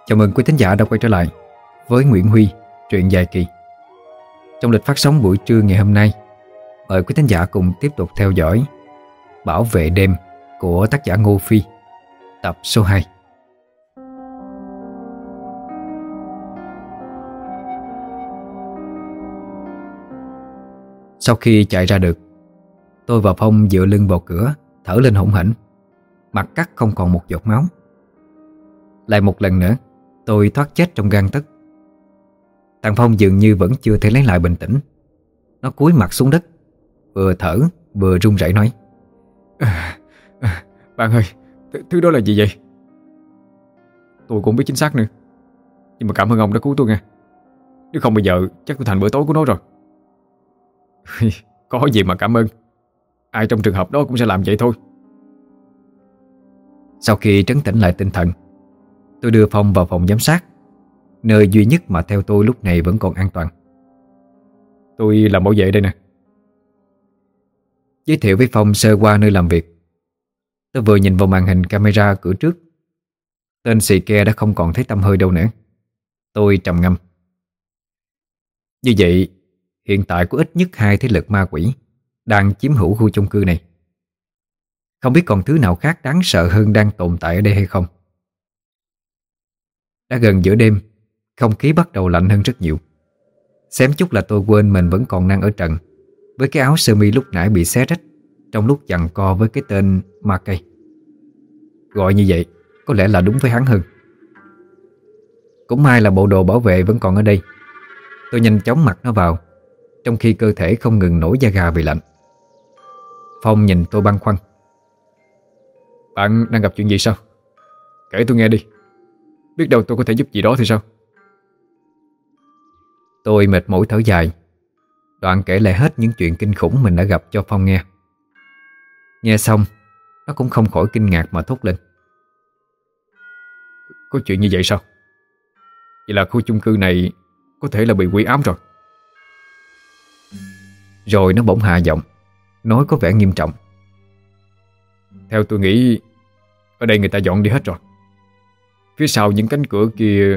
Chào mừng quý thính giả đã quay trở lại với Nguyễn Huy, truyện dài kỳ. Trong lịch phát sóng buổi trưa ngày hôm nay, mời quý thính giả cùng tiếp tục theo dõi Bảo vệ đêm của tác giả Ngô Phi, tập số 2. Sau khi chạy ra được, tôi và Phong dựa lưng vào cửa, thở lên hổn hển, mặt cắt không còn một giọt máu. Lại một lần nữa, tôi thoát chết trong gang tấc. Thằng Phong dường như vẫn chưa thể lấy lại bình tĩnh. Nó cúi mặt xuống đất, vừa thở vừa run rẩy nói: Bạn ơi, thứ đó là gì vậy? Tôi cũng không biết chính xác nữa, nhưng mà cảm ơn ông đã cứu tôi nha. Nếu không bây giờ chắc tôi thành bữa tối của nó rồi. Có gì mà cảm ơn, ai trong trường hợp đó cũng sẽ làm vậy thôi. Sau khi trấn tĩnh lại tinh thần, tôi đưa Phong vào phòng giám sát, nơi duy nhất mà theo tôi lúc này vẫn còn an toàn. Tôi làm bảo vệ đây nè. Giới thiệu với Phong sơ qua nơi làm việc. Tôi vừa nhìn vào màn hình camera cửa trước. Tên xì ke đã không còn thấy tăm hơi đâu nữa. Tôi trầm ngâm. Như vậy, hiện tại có ít nhất 2 thế lực ma quỷ đang chiếm hữu khu chung cư này. Không biết còn thứ nào khác đáng sợ hơn đang tồn tại ở đây hay không. Đã gần giữa đêm, không khí bắt đầu lạnh hơn rất nhiều. Xém chút là tôi quên mình vẫn còn đang ở trần, với cái áo sơ mi lúc nãy bị xé rách trong lúc giằng co với cái tên ma cây. Gọi như vậy có lẽ là đúng với hắn hơn. Cũng may là bộ đồ bảo vệ vẫn còn ở đây. Tôi nhanh chóng mặc nó vào, trong khi cơ thể không ngừng nổi da gà vì lạnh. Phong nhìn tôi băn khoăn: Bạn đang gặp chuyện gì sao? Kể tôi nghe đi, biết đâu tôi có thể giúp gì đó thì sao? Tôi mệt mỏi thở dài, đoạn kể lại hết những chuyện kinh khủng mình đã gặp cho Phong nghe. Nghe xong, nó cũng không khỏi kinh ngạc mà thốt lên: Có chuyện như vậy sao? Vậy là khu chung cư này có thể là bị quỷ ám rồi. Rồi nó bỗng hạ giọng, nói có vẻ nghiêm trọng: Theo tôi nghĩ, ở đây người ta dọn đi hết rồi. Phía sau những cánh cửa kia.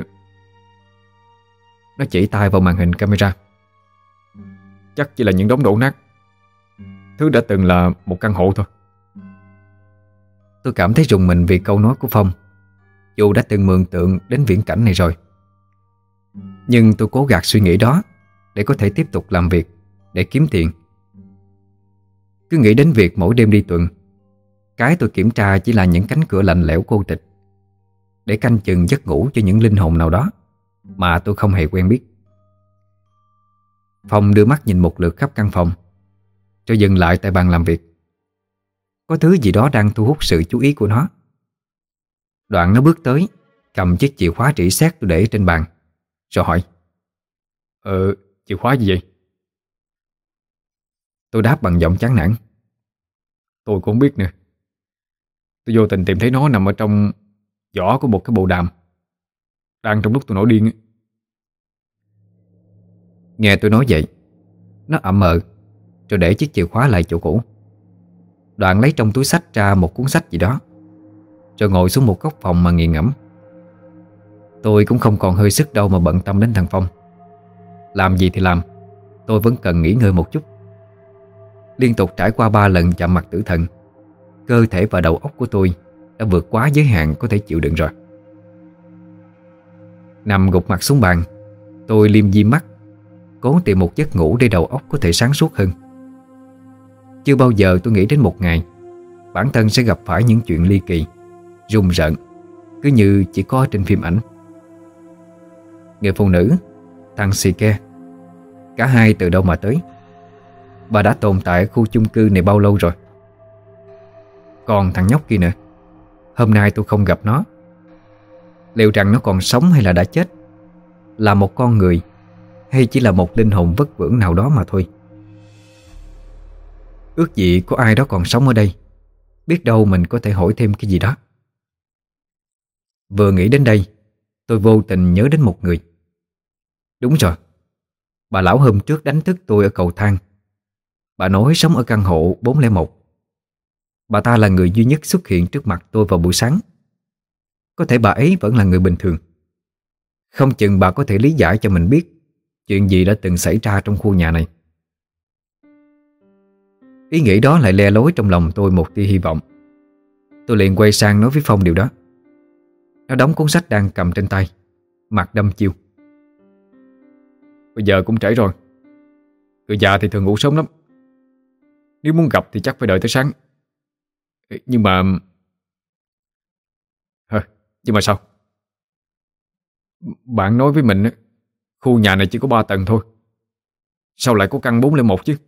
Nó chỉ tay vào màn hình camera. Chắc chỉ là những đống đổ nát, thứ đã từng là một căn hộ thôi. Tôi cảm thấy rùng mình vì câu nói của Phong, dù đã từng mường tượng đến viễn cảnh này rồi. Nhưng tôi cố gạt suy nghĩ đó để có thể tiếp tục làm việc, để kiếm tiền. Cứ nghĩ đến việc mỗi đêm đi tuần, cái tôi kiểm tra chỉ là những cánh cửa lạnh lẽo cô tịch, để canh chừng giấc ngủ cho những linh hồn nào đó mà tôi không hề quen biết. Phong đưa mắt nhìn một lượt khắp căn phòng, rồi dừng lại tại bàn làm việc. Có thứ gì đó đang thu hút sự chú ý của nó. Đoạn nó bước tới, cầm chiếc chìa khóa rỉ sét tôi để trên bàn, rồi hỏi: Chìa khóa gì vậy? Tôi đáp bằng giọng chán nản: Tôi cũng không biết nữa. Tôi vô tình tìm thấy nó nằm ở trong vỏ của một cái bộ đàm, đang trong lúc tôi nổi điên ấy. Nghe tôi nói vậy, nó ậm ờ, rồi để chiếc chìa khóa lại chỗ cũ. Đoạn lấy trong túi xách ra một cuốn sách gì đó, rồi ngồi xuống một góc phòng mà nghiền ngẫm. Tôi cũng không còn hơi sức đâu mà bận tâm đến thằng Phong. Làm gì thì làm, tôi vẫn cần nghỉ ngơi một chút. Liên tục trải qua 3 lần chạm mặt tử thần, cơ thể và đầu óc của tôi đã vượt quá giới hạn có thể chịu đựng rồi. Nằm gục mặt xuống bàn, tôi liêm diêm mắt, cố tìm một giấc ngủ để đầu óc có thể sáng suốt hơn. Chưa bao giờ tôi nghĩ đến một ngày bản thân sẽ gặp phải những chuyện ly kỳ, rùng rợn, cứ như chỉ có trên phim ảnh. Người phụ nữ, thằng Sike, cả hai từ đâu mà tới? Bà đã tồn tại ở khu chung cư này bao lâu rồi? Còn thằng nhóc kia nữa, hôm nay tôi không gặp nó. Liệu rằng nó còn sống hay là đã chết? Là một con người hay chỉ là một linh hồn vất vưởng nào đó mà thôi? Ước gì có ai đó còn sống ở đây, biết đâu mình có thể hỏi thêm cái gì đó. Vừa nghĩ đến đây, tôi vô tình nhớ đến một người. Đúng rồi, bà lão hôm trước đánh thức tôi ở cầu thang. Bà nói sống ở căn hộ 401. Bà ta là người duy nhất xuất hiện trước mặt tôi vào buổi sáng. Có thể bà ấy vẫn là người bình thường, Không chừng bà có thể lý giải cho mình biết chuyện gì đã từng xảy ra trong khu nhà này. Ý nghĩ đó lại le lối trong lòng tôi một tia hy vọng. Tôi liền quay sang nói với Phong điều đó. Nó đóng cuốn sách đang cầm trên tay, mặt đăm chiêu. Bây giờ cũng trễ rồi. Người già thì thường ngủ sớm lắm. Nếu muốn gặp thì chắc phải đợi tới sáng. Nhưng mà... Nhưng mà sao? Bạn nói với mình khu nhà này chỉ có 3 tầng thôi, sao lại có căn 401 chứ?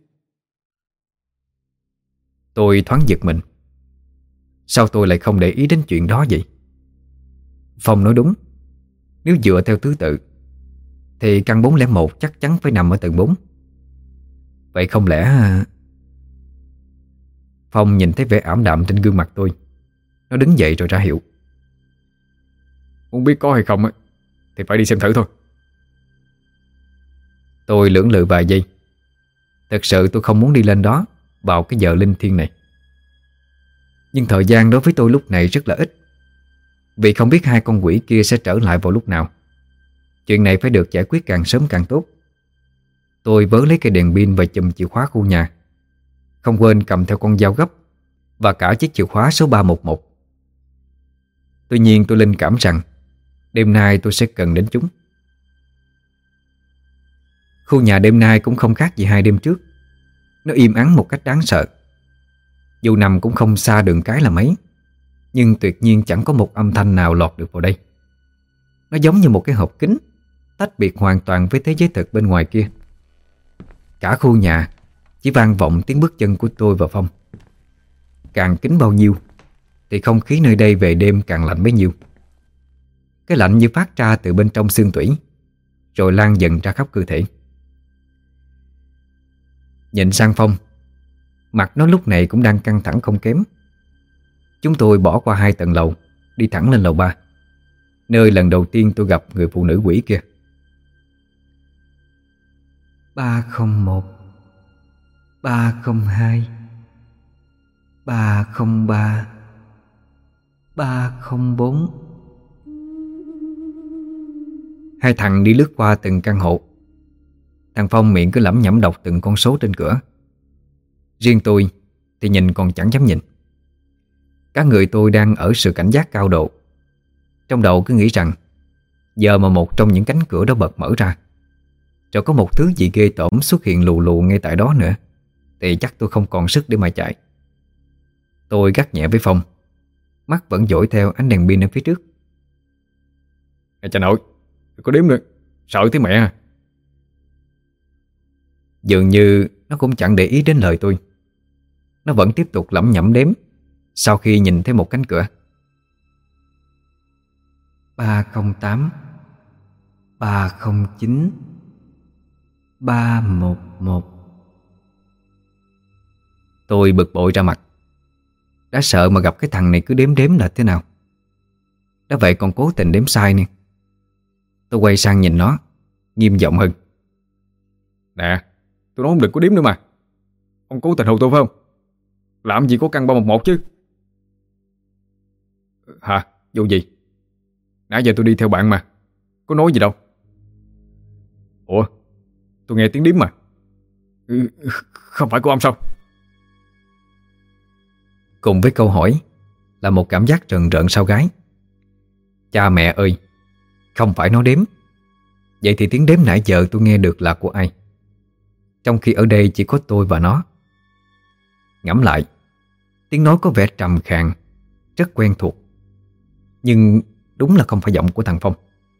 Tôi thoáng giật mình. Sao tôi lại không để ý đến chuyện đó vậy? Phong nói đúng. Nếu dựa theo thứ tự thì căn 401 chắc chắn phải nằm ở tầng 4. Vậy không lẽ... Phong nhìn thấy vẻ ảm đạm trên gương mặt tôi. Nó đứng dậy rồi ra hiệu. Muốn biết có hay không thì phải đi xem thử thôi. Tôi lưỡng lự vài giây. Thật sự tôi không muốn đi lên đó vào cái giờ linh thiêng này. Nhưng thời gian đối với tôi lúc này rất là ít, vì không biết hai con quỷ kia sẽ trở lại vào lúc nào. Chuyện này phải được giải quyết càng sớm càng tốt. Tôi vớ lấy cây đèn pin và chùm chìa khóa khu nhà, không quên cầm theo con dao gấp và cả chiếc chìa khóa số 311. Tuy nhiên tôi linh cảm rằng đêm nay tôi sẽ cần đến chúng. Khu nhà đêm nay cũng không khác gì hai đêm trước. Nó im ắng một cách đáng sợ. Dù nằm cũng không xa đường cái là mấy, nhưng tuyệt nhiên chẳng có một âm thanh nào lọt được vào đây. Nó giống như một cái hộp kính, tách biệt hoàn toàn với thế giới thực bên ngoài kia. Cả khu nhà chỉ vang vọng tiếng bước chân của tôi và Phong. Càng kín bao nhiêu thì không khí nơi đây về đêm càng lạnh bấy nhiêu. Cái lạnh như phát ra từ bên trong xương tủy, rồi lan dần ra khắp cơ thể. Nhìn sang Phong, mặt nó lúc này cũng đang căng thẳng không kém. Chúng tôi bỏ qua 2 tầng lầu, đi thẳng lên lầu 3, nơi lần đầu tiên tôi gặp người phụ nữ quỷ kia. 301, 302, 303, 304. Hai thằng đi lướt qua từng căn hộ. Thằng Phong miệng cứ lẩm nhẩm đọc từng con số trên cửa. Riêng tôi thì nhìn còn chẳng dám nhìn. Cả người tôi đang ở sự cảnh giác cao độ. Trong đầu cứ nghĩ rằng giờ mà một trong những cánh cửa đó bật mở ra, rồi có một thứ gì ghê tởm xuất hiện lù lù ngay tại đó nữa, thì chắc tôi không còn sức để mà chạy. Tôi gắt nhẹ với Phong, mắt vẫn dõi theo ánh đèn pin ở phía trước. Cha nội, đừng có đếm nữa, sợ thế mẹ à. Dường như nó cũng chẳng để ý đến lời tôi. Nó vẫn tiếp tục lẩm nhẩm đếm sau khi nhìn thấy một cánh cửa. 308, 309, 311. Tôi bực bội ra mặt. Đã sợ mà gặp cái thằng này cứ đếm đếm là thế nào. Đã vậy còn cố tình đếm sai nè. Tôi quay sang nhìn nó, nghiêm giọng hơn. Nè, tôi nói ông đừng có đếm nữa mà. Ông cố tình hù tôi phải không? Làm gì có căn 311 chứ. Hả? Vụ gì? Nãy giờ tôi đi theo bạn mà, có nói gì đâu. Ủa, tôi nghe tiếng đếm mà. Không phải của ông sao? Cùng với câu hỏi là một cảm giác rợn rợn sau gáy. Cha mẹ ơi, không phải nó đếm. Vậy thì tiếng đếm nãy giờ tôi nghe được là của ai? Trong khi ở đây chỉ có tôi và nó. Ngẫm lại, tiếng nói có vẻ trầm khàn, rất quen thuộc. Nhưng đúng là không phải giọng của thằng Phong.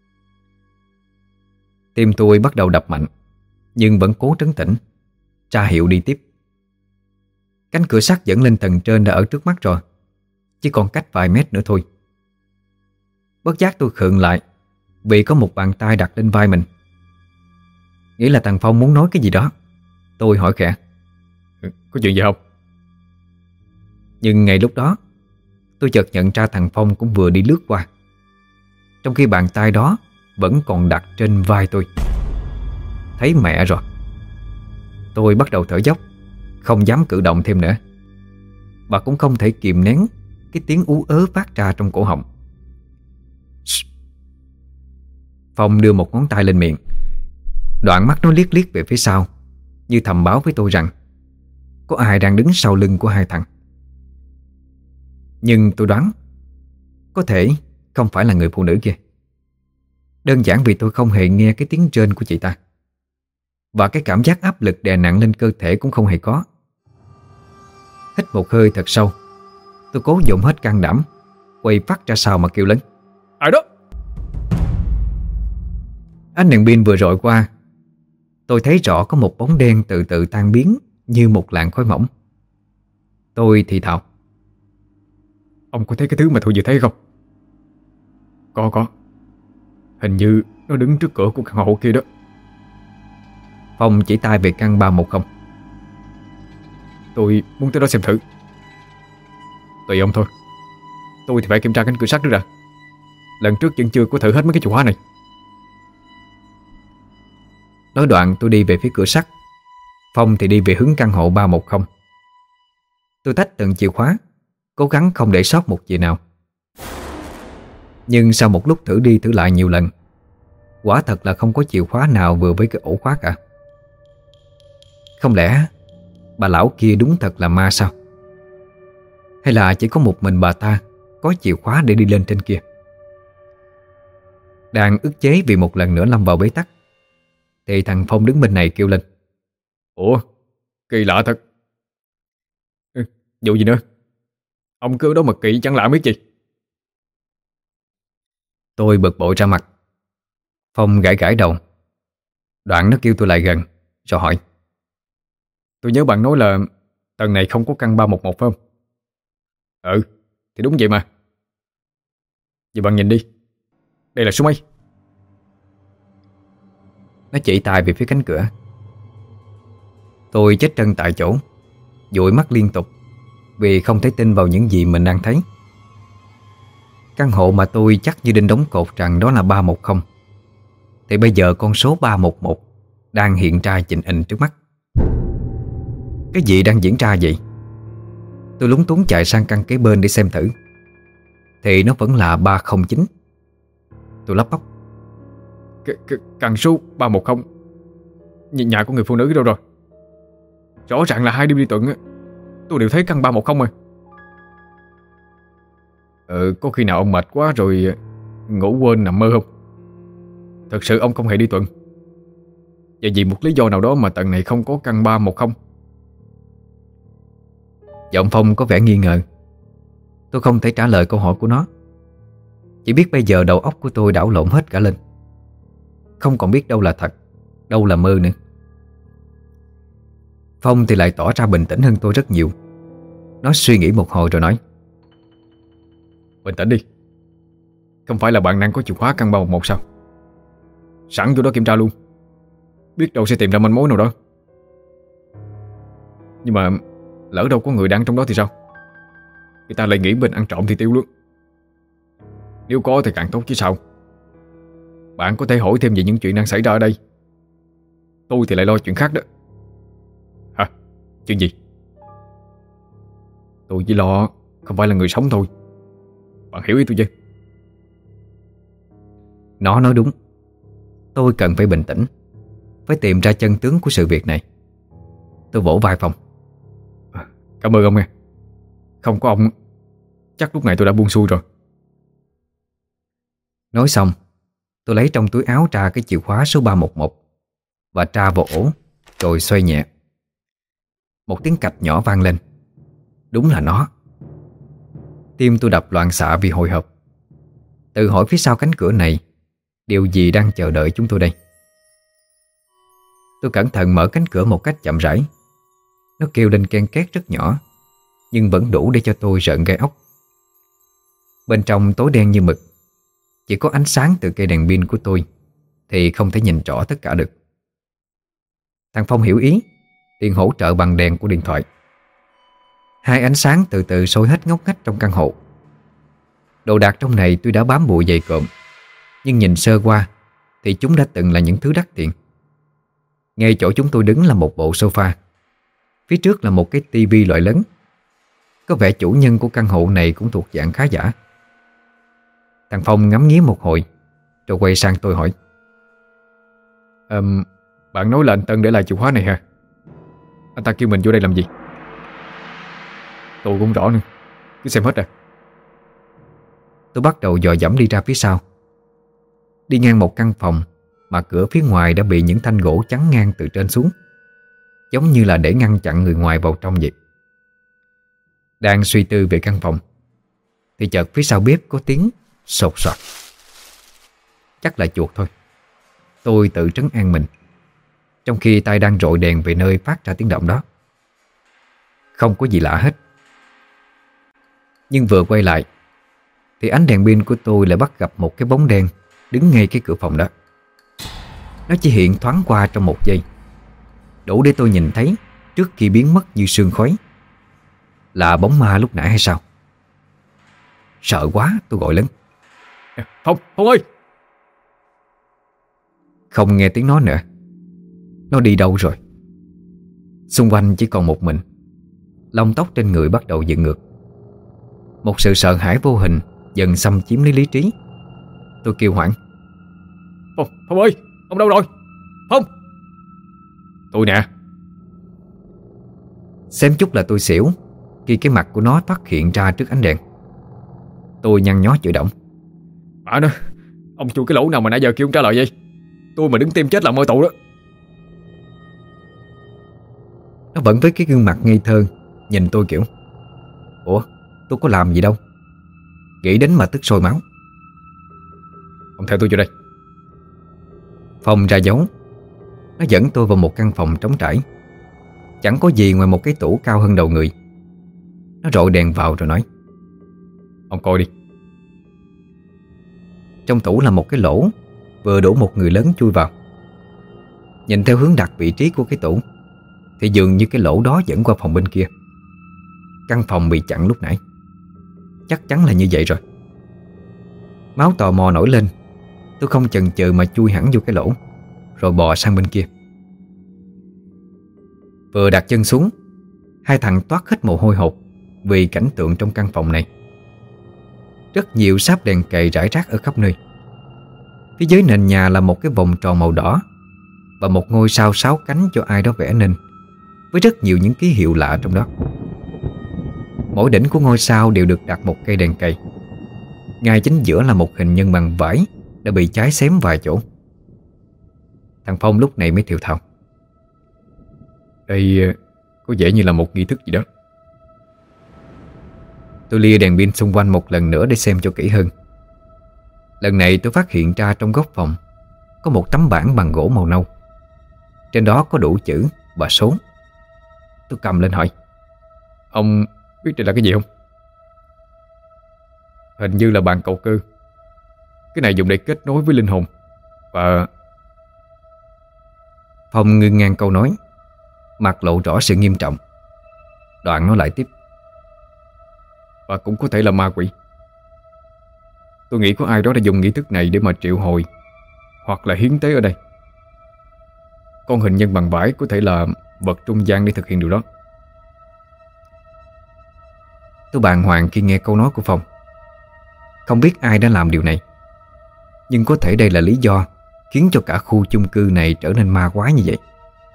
Tim tôi bắt đầu đập mạnh, nhưng vẫn cố trấn tĩnh, ra hiệu đi tiếp. Cánh cửa sắt dẫn lên tầng trên đã ở trước mắt rồi, chỉ còn cách vài mét nữa thôi. Bất giác tôi khựng lại vì có một bàn tay đặt lên vai mình. Nghĩ là thằng Phong muốn nói cái gì đó. Tôi hỏi khẽ. Có chuyện gì không? Nhưng ngay lúc đó tôi chợt nhận ra thằng Phong cũng vừa đi lướt qua, trong khi bàn tay đó vẫn còn đặt trên vai tôi. Thấy mẹ rồi. Tôi bắt đầu thở dốc, không dám cử động thêm nữa. Và cũng không thể kìm nén cái tiếng ú ớ phát ra trong cổ họng. Phong đưa một ngón tay lên miệng, đoạn mắt nó liếc liếc về phía sau, như thầm báo với tôi rằng có ai đang đứng sau lưng của hai thằng. Nhưng tôi đoán có thể không phải là người phụ nữ kia, đơn giản vì tôi không hề nghe cái tiếng rên của chị ta, và cái cảm giác áp lực đè nặng lên cơ thể cũng không hề có. Hít một hơi thật sâu, tôi cố dồn hết can đảm, quay phát ra sau mà kêu lớn: Ai đó? Ánh đèn pin vừa rọi qua, tôi thấy rõ có một bóng đen từ từ tan biến như một làn khói mỏng. Tôi thì thào: Ông có thấy cái thứ mà tôi vừa thấy không? Có. Hình như nó đứng trước cửa của căn hộ kia đó. Phong chỉ tay về căn 310. Tôi muốn tới đó xem thử. Tùy ông thôi. Tôi thì phải kiểm tra cánh cửa sắt nữa đã. Lần trước vẫn chưa có thử hết mấy cái chìa khóa này. Nói đoạn tôi đi về phía cửa sắt, Phong thì đi về hướng căn hộ 310. Tôi tách từng chìa khóa, cố gắng không để sót một chìa nào. Nhưng sau một lúc thử đi thử lại nhiều lần, quả thật là không có chìa khóa nào vừa với cái ổ khóa cả. Không lẽ bà lão kia đúng thật là ma sao? Hay là chỉ có một mình bà ta có chìa khóa để đi lên trên kia? Đang ức chế vì một lần nữa lâm vào bế tắc, thì thằng Phong đứng bên này kêu lên: Ủa, kỳ lạ thật. Vụ gì nữa? Ông cứ đó mà kỳ chẳng lạ biết gì. Tôi bực bội ra mặt. Phong gãi gãi đầu, đoạn nó kêu tôi lại gần rồi hỏi: Tôi nhớ bạn nói là tầng này không có căn 311 phải không? Ừ, thì đúng vậy mà. Vậy bạn nhìn đi, đây là số mấy? Nó chỉ tay về phía cánh cửa. Tôi chết chân tại chỗ, dụi mắt liên tục vì không thể tin vào những gì mình đang thấy. Căn hộ mà tôi chắc như đinh đóng cột rằng đó là 310, thì bây giờ con số 311 đang hiện ra chình ình trước mắt. Cái gì đang diễn ra vậy? Tôi lúng túng chạy sang căn kế bên để xem thử, thì nó vẫn là 309. Tôi lắp bắp: Căn số 310, nhà của người phụ nữ đâu rồi? Rõ ràng là hai đêm đi tuần á, tôi đều thấy căn 310 mà. Có khi nào ông mệt quá rồi ngủ quên nằm mơ không? Thật sự ông không hề đi tuần. Và vì một lý do nào đó mà tầng này không có căn 310. Giọng Phong có vẻ nghi ngờ. Tôi không thể trả lời câu hỏi của nó, chỉ biết bây giờ đầu óc của tôi đảo lộn hết cả lên, không còn biết đâu là thật, đâu là mơ nữa. Phong thì lại tỏ ra bình tĩnh hơn tôi rất nhiều. Nó suy nghĩ một hồi rồi nói: Bình tĩnh đi. Không phải là bạn đang có chìa khóa căn 311 sao? Sẵn vô đó kiểm tra luôn, biết đâu sẽ tìm ra manh mối nào đó. Nhưng mà lỡ đâu có người đang trong đó thì sao? Người ta lại nghĩ mình ăn trộm thì tiêu luôn. Nếu có thì càng tốt chứ sao. Bạn có thể hỏi thêm về những chuyện đang xảy ra ở đây. Tôi thì lại lo chuyện khác đó. Hả? Chuyện gì? Tôi chỉ lo không phải là người sống thôi. Bạn hiểu ý tôi chứ? Nó nói đúng. Tôi cần phải bình tĩnh, phải tìm ra chân tướng của sự việc này. Tôi vỗ vai Phong: Cảm ơn ông nha. Không có ông chắc lúc này tôi đã buông xuôi rồi. Nói xong, tôi lấy trong túi áo ra cái chìa khóa số 311 và tra vào ổ, rồi xoay nhẹ. Một tiếng cạch nhỏ vang lên. Đúng là nó. Tim tôi đập loạn xạ vì hồi hộp, tự hỏi phía sau cánh cửa này điều gì đang chờ đợi chúng tôi đây. Tôi cẩn thận mở cánh cửa một cách chậm rãi. Nó kêu lên ken két rất nhỏ, nhưng vẫn đủ để cho tôi rợn gai ốc. Bên trong tối đen như mực, chỉ có ánh sáng từ cây đèn pin của tôi thì không thể nhìn rõ tất cả được. Thằng Phong hiểu ý, liền hỗ trợ bằng đèn của điện thoại. Hai ánh sáng từ từ soi hết ngóc ngách trong căn hộ. Đồ đạc trong này tôi đã bám bụi dày cộm, nhưng nhìn sơ qua thì chúng đã từng là những thứ đắt tiền. Ngay chỗ chúng tôi đứng là một bộ sofa, phía trước là một cái tivi loại lớn. Có vẻ chủ nhân của căn hộ này cũng thuộc dạng khá giả. Thằng Phong ngắm nghía một hồi rồi quay sang tôi hỏi: Bạn nói là anh Tân để lại chìa khóa này hả? Anh ta kêu mình vô đây làm gì? Tôi cũng rõ nữa. Cứ xem hết à. Tôi bắt đầu dò dẫm đi ra phía sau. Đi ngang một căn phòng mà cửa phía ngoài đã bị những thanh gỗ chắn ngang từ trên xuống, giống như là để ngăn chặn người ngoài vào trong vậy. Đang suy tư về căn phòng thì chợt phía sau bếp có tiếng sột soạt. Chắc là chuột thôi. Tôi tự trấn an mình, trong khi tay đang rọi đèn về nơi phát ra tiếng động đó. Không có gì lạ hết. Nhưng vừa quay lại thì ánh đèn pin của tôi lại bắt gặp một cái bóng đen đứng ngay cái cửa phòng đó. Nó chỉ hiện thoáng qua trong một giây, đủ để tôi nhìn thấy trước khi biến mất như sương khói. Là bóng ma lúc nãy hay sao? Sợ quá tôi gọi lớn: Phong ơi! Không nghe tiếng nó nữa. Nó đi đâu rồi? Xung quanh chỉ còn một mình. Lông tóc trên người bắt đầu dựng ngược. Một sự sợ hãi vô hình dần xâm chiếm lấy lý trí. Tôi kêu hoảng: Phong ơi! Ông đâu rồi? Phong! Tôi nè. Xém chút là tôi xỉu khi cái mặt của nó thoát hiện ra trước ánh đèn. Tôi nhăn nhó chửi động: Bà nó, ông chui cái lỗ nào mà nãy giờ kêu ông trả lời vậy? Tôi mà đứng tim chết là mơ tụ đó. Nó vẫn với cái gương mặt ngây thơ nhìn tôi kiểu: Ủa, tôi có làm gì đâu. Nghĩ đến mà tức sôi máu. Ông theo tôi vô đây. Phong ra dấu. Nó dẫn tôi vào một căn phòng trống trải. Chẳng có gì ngoài một cái tủ cao hơn đầu người. Nó rọi đèn vào rồi nói: Ông coi đi. Trong tủ là một cái lỗ vừa đủ một người lớn chui vào. Nhìn theo hướng đặt vị trí của cái tủ thì dường như cái lỗ đó dẫn qua phòng bên kia. Căn phòng bị chặn lúc nãy. Chắc chắn là như vậy rồi. Máu tò mò nổi lên. Tôi không chần chừ mà chui hẳn vô cái lỗ, rồi bò sang bên kia. Vừa đặt chân xuống, hai thằng toát hết mồ hôi hột vì cảnh tượng trong căn phòng này. Rất nhiều sáp đèn cầy rải rác ở khắp nơi. Phía dưới nền nhà là một cái vòng tròn màu đỏ và một ngôi sao 6 cánh cho ai đó vẽ nên, với rất nhiều những ký hiệu lạ trong đó. Mỗi đỉnh của ngôi sao đều được đặt một cây đèn cầy. Ngay chính giữa là một hình nhân bằng vải đã bị cháy xém vài chỗ. Thằng Phong lúc này mới thều thào: Đây có vẻ như là một nghi thức gì đó. Tôi lia đèn pin xung quanh một lần nữa để xem cho kỹ hơn. Lần này tôi phát hiện ra trong góc phòng có một tấm bảng bằng gỗ màu nâu. Trên đó có đủ chữ và số. Tôi cầm lên hỏi: Ông biết đây là cái gì không? Hình như là bàn cầu cơ. Cái này dùng để kết nối với linh hồn. Và... Phong ngưng ngang câu nói, mặt lộ rõ sự nghiêm trọng. Đoạn nó lại tiếp: Và cũng có thể là ma quỷ. Tôi nghĩ có ai đó đã dùng nghi thức này để mà triệu hồi hoặc là hiến tế ở đây. Con hình nhân bằng vải có thể là vật trung gian để thực hiện điều đó. Tôi bàng hoàng khi nghe câu nói của Phong. Không biết ai đã làm điều này, nhưng có thể đây là lý do khiến cho cả khu chung cư này trở nên ma quái như vậy.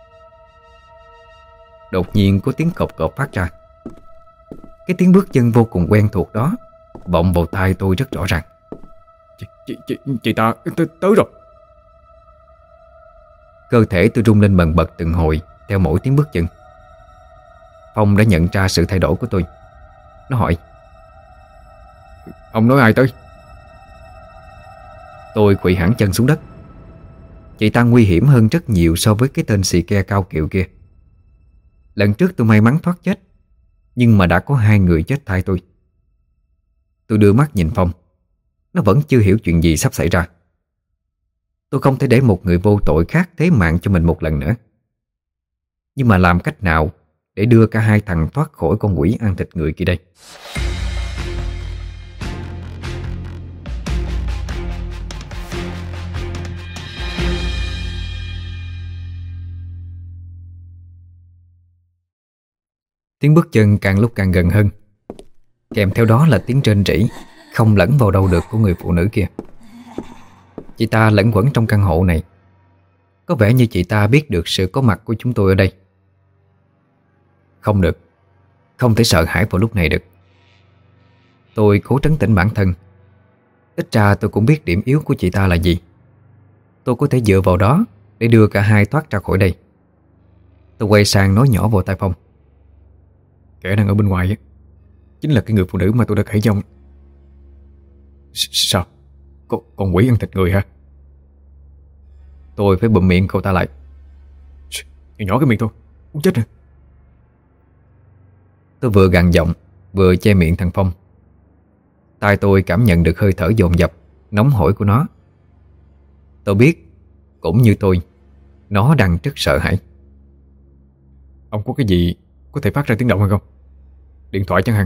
Đột nhiên có tiếng cộp cộp phát ra. Cái tiếng bước chân vô cùng quen thuộc đó vọng vào tai tôi rất rõ ràng. Chị ta tới rồi. Cơ thể tôi rung lên bần bật từng hồi theo mỗi tiếng bước chân. Phong đã nhận ra sự thay đổi của tôi. Nó hỏi: Ông nói ai tới? Tôi quỵ hẳn chân xuống đất. Chị ta nguy hiểm hơn rất nhiều so với cái tên xì ke cao kiệu kia. Lần trước tôi may mắn thoát chết, nhưng mà đã có 2 người chết thay tôi. Tôi đưa mắt nhìn Phong. Nó vẫn chưa hiểu chuyện gì sắp xảy ra. Tôi không thể để một người vô tội khác thế mạng cho mình một lần nữa. Nhưng mà làm cách nào để đưa cả hai thằng thoát khỏi con quỷ ăn thịt người kia đây? Tiếng bước chân càng lúc càng gần hơn, kèm theo đó là tiếng rên rỉ không lẫn vào đâu được của người phụ nữ kia. Chị ta lẫn quẩn trong căn hộ này. Có vẻ như chị ta biết được sự có mặt của chúng tôi ở đây. Không được, không thể sợ hãi vào lúc này được. Tôi cố trấn tĩnh bản thân. Ít ra tôi cũng biết điểm yếu của chị ta là gì. Tôi có thể dựa vào đó để đưa cả hai thoát ra khỏi đây. Tôi quay sang nói nhỏ vào tai Phong. Kẻ đang ở bên ngoài chính là cái người phụ nữ mà tôi đã kể cho ông. Sao? Con quỷ ăn thịt người hả? Tôi phải bụm miệng cậu ta lại. Nhỏ cái miệng thôi, muốn chết rồi. Tôi vừa gằn giọng vừa che miệng thằng Phong. Tai tôi cảm nhận được hơi thở dồn dập, nóng hổi của nó. Tôi biết, cũng như tôi, nó đang rất sợ hãi. Ông có cái gì có thể phát ra tiếng động hay không? Điện thoại chẳng hạn.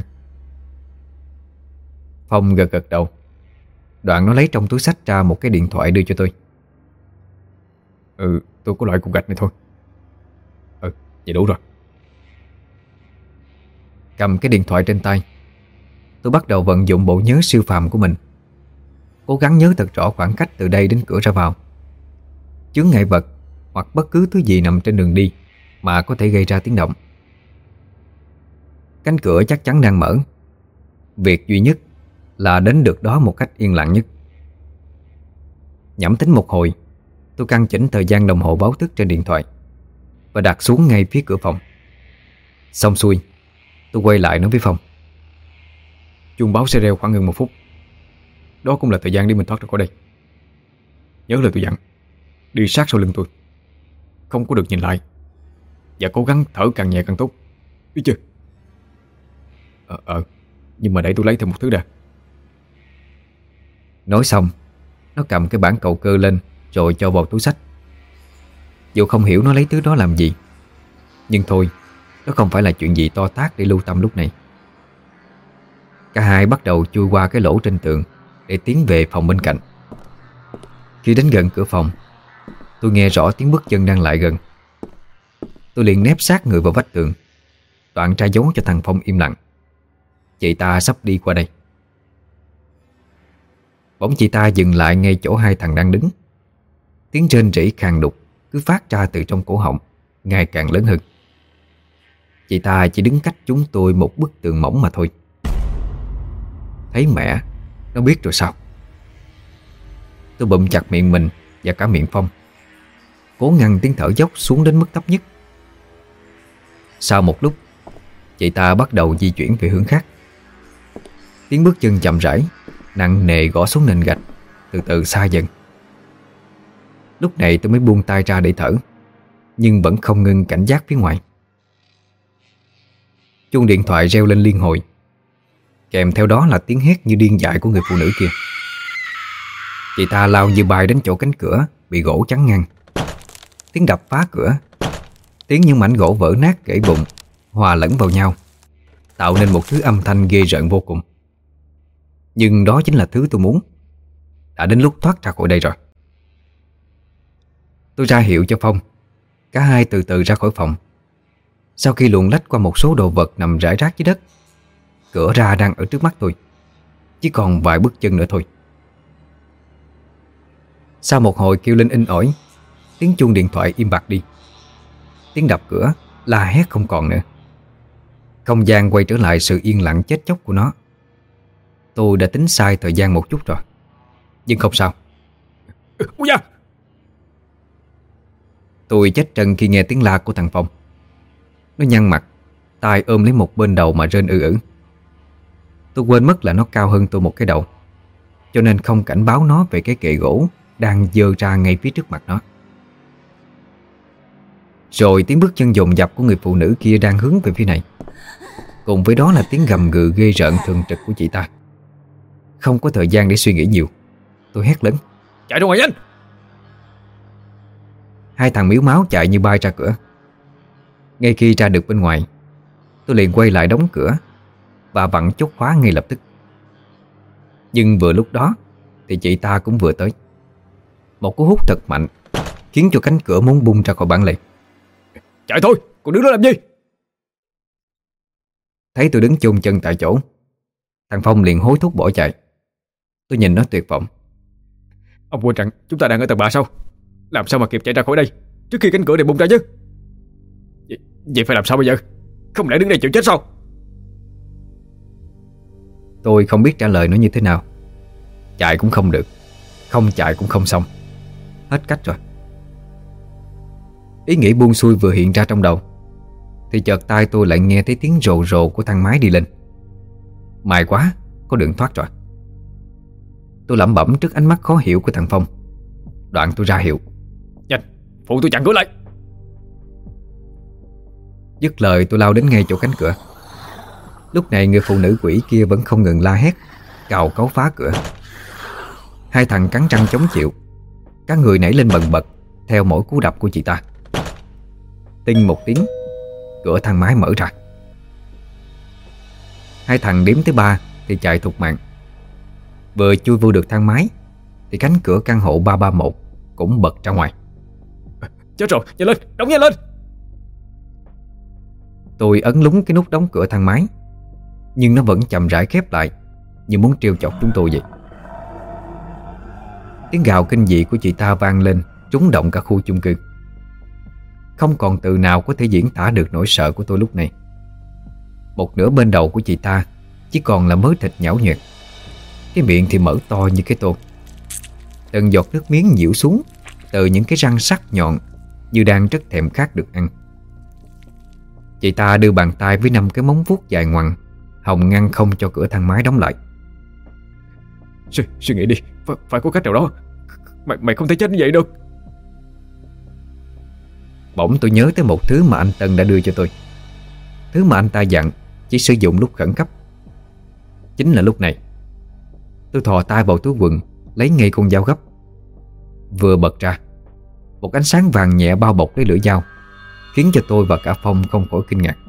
Phong gật gật đầu. Đoạn nó lấy trong túi xách ra một cái điện thoại đưa cho tôi. Tôi có loại cục gạch này thôi. Vậy đủ rồi. Cầm cái điện thoại trên tay, tôi bắt đầu vận dụng bộ nhớ siêu phàm của mình, cố gắng nhớ thật rõ khoảng cách từ đây đến cửa ra vào, chướng ngại vật hoặc bất cứ thứ gì nằm trên đường đi mà có thể gây ra tiếng động. Cánh cửa chắc chắn đang mở. Việc duy nhất là đến được đó một cách yên lặng nhất. Nhẩm tính một hồi, tôi căn chỉnh thời gian đồng hồ báo thức trên điện thoại và đặt xuống ngay phía cửa phòng. Xong xuôi, tôi quay lại nói với Phong. Chuông báo sẽ reo khoảng gần 1 phút. Đó cũng là thời gian để mình thoát ra khỏi đây. Nhớ lời tôi dặn, đi sát sau lưng tôi, không có được nhìn lại, và cố gắng thở càng nhẹ càng tốt, biết chưa? Nhưng mà để tôi lấy thêm một thứ đã. Nói xong, nó cầm cái bảng cầu cơ lên rồi cho vào túi xách. Dù không hiểu nó lấy thứ đó làm gì, nhưng thôi, nó không phải là chuyện gì to tát để lưu tâm lúc này. Cả hai bắt đầu chui qua cái lỗ trên tường để tiến về phòng bên cạnh. Khi đến gần cửa phòng, tôi nghe rõ tiếng bước chân đang lại gần. Tôi liền nép sát người vào vách tường, đoạn ra dấu cho thằng Phong im lặng. Chị ta sắp đi qua đây. Bỗng chị ta dừng lại ngay chỗ hai thằng đang đứng. Tiếng rên rỉ khàn đục cứ phát ra từ trong cổ họng, ngày càng lớn hơn. Chị ta chỉ đứng cách chúng tôi một bức tường mỏng mà thôi. Thấy mẹ, nó biết rồi sao? Tôi bụm chặt miệng mình và cả miệng Phong, cố ngăn tiếng thở dốc xuống đến mức thấp nhất. Sau một lúc, chị ta bắt đầu di chuyển về hướng khác. Tiếng bước chân chậm rãi, nặng nề gõ xuống nền gạch, từ từ xa dần. Lúc này tôi mới buông tay ra để thở, nhưng vẫn không ngưng cảnh giác phía ngoài. Chuông điện thoại reo lên liên hồi, kèm theo đó là tiếng hét như điên dại của người phụ nữ kia. Chị ta lao như bay đến chỗ cánh cửa bị gỗ chắn ngang. Tiếng đập phá cửa, tiếng những mảnh gỗ vỡ nát gãy vụn hòa lẫn vào nhau, tạo nên một thứ âm thanh ghê rợn vô cùng. Nhưng đó chính là thứ tôi muốn. Đã đến lúc thoát ra khỏi đây rồi. Tôi ra hiệu cho Phong. Cả hai từ từ ra khỏi phòng. Sau khi luồn lách qua một số đồ vật nằm rải rác dưới đất, cửa ra đang ở trước mắt tôi, chỉ còn vài bước chân nữa thôi. Sau một hồi kêu lên inh ỏi, tiếng chuông điện thoại im bặt đi. Tiếng đập cửa, la hét không còn nữa. Không gian quay trở lại sự yên lặng chết chóc của nó. Tôi đã tính sai thời gian một chút rồi, nhưng không sao. Ui da! Tôi chết trần khi nghe tiếng la của thằng Phong. Nó nhăn mặt, tay ôm lấy một bên đầu mà rên ư ử. Tôi quên mất là nó cao hơn tôi một cái đầu, cho nên không cảnh báo nó về cái kệ gỗ đang dơ ra ngay phía trước mặt nó. Rồi tiếng bước chân dồn dập của người phụ nữ kia đang hướng về phía này. Cùng với đó là tiếng gầm gừ ghê rợn thường trực của chị ta. Không có thời gian để suy nghĩ nhiều, tôi hét lớn: Chạy ra ngoài nhanh! Hai thằng miếu máu chạy như bay ra cửa. Ngay khi ra được bên ngoài, tôi liền quay lại đóng cửa và vặn chốt khóa ngay lập tức. Nhưng vừa lúc đó thì chị ta cũng vừa tới. Một cú hút thật mạnh khiến cho cánh cửa muốn bung ra khỏi bản lề. Chạy thôi, còn đứng đó làm gì? Thấy tôi đứng chôn chân tại chỗ, thằng Phong liền hối thúc bỏ chạy. Tôi nhìn nó tuyệt vọng. Ông quên rằng chúng ta đang ở tầng 3 sao? Làm sao mà kịp chạy ra khỏi đây trước khi cánh cửa này bung ra chứ? Vậy phải làm sao bây giờ? Không lẽ đứng đây chịu chết sao? Tôi không biết trả lời nó như thế nào. Chạy cũng không được, không chạy cũng không xong. Hết cách rồi. Ý nghĩ buông xuôi vừa hiện ra trong đầu thì chợt tai tôi lại nghe thấy tiếng rồ rồ của thang máy đi lên. May quá, có đường thoát rồi. Tôi lẩm bẩm trước ánh mắt khó hiểu của thằng Phong. Đoạn tôi ra hiệu: Nhanh, phụ tôi chặn cửa lại. Dứt lời tôi lao đến ngay chỗ cánh cửa. Lúc này người phụ nữ quỷ kia vẫn không ngừng la hét, cào cấu phá cửa. Hai thằng cắn răng chống chịu, các người nảy lên bần bật theo mỗi cú đập của chị ta. Tinh một tiếng, cửa thang máy mở ra. Hai thằng đếm tới 3 thì chạy thục mạng. Vừa chui vô được thang máy thì cánh cửa căn hộ 331 cũng bật ra ngoài. Chết rồi, nhanh lên, đóng nhanh lên. Tôi ấn lúng cái nút đóng cửa thang máy, nhưng nó vẫn chậm rãi khép lại, như muốn trêu chọc chúng tôi vậy. Tiếng gào kinh dị của chị ta vang lên, trúng động cả khu chung cư. Không còn từ nào có thể diễn tả được nỗi sợ của tôi lúc này. Một nửa bên đầu của chị ta chỉ còn là mớ thịt nhão nhoẹt, cái miệng thì mở to như cái tô. Từng giọt nước miếng nhiễu xuống từ những cái răng sắc nhọn, như đang rất thèm khát được ăn. Chị ta đưa bàn tay với 5 cái móng vuốt dài ngoằng hòng ngăn không cho cửa thang máy đóng lại. Suy nghĩ đi, phải có cách nào đó. Mày không thể chết như vậy được. Bỗng tôi nhớ tới một thứ mà anh Tân đã đưa cho tôi. Thứ mà anh ta dặn chỉ sử dụng lúc khẩn cấp. Chính là lúc này. Tôi thò tay vào túi quần, lấy ngay con dao gấp. Vừa bật ra, một ánh sáng vàng nhẹ bao bọc lấy lưỡi dao, khiến cho tôi và cả Phong không khỏi kinh ngạc.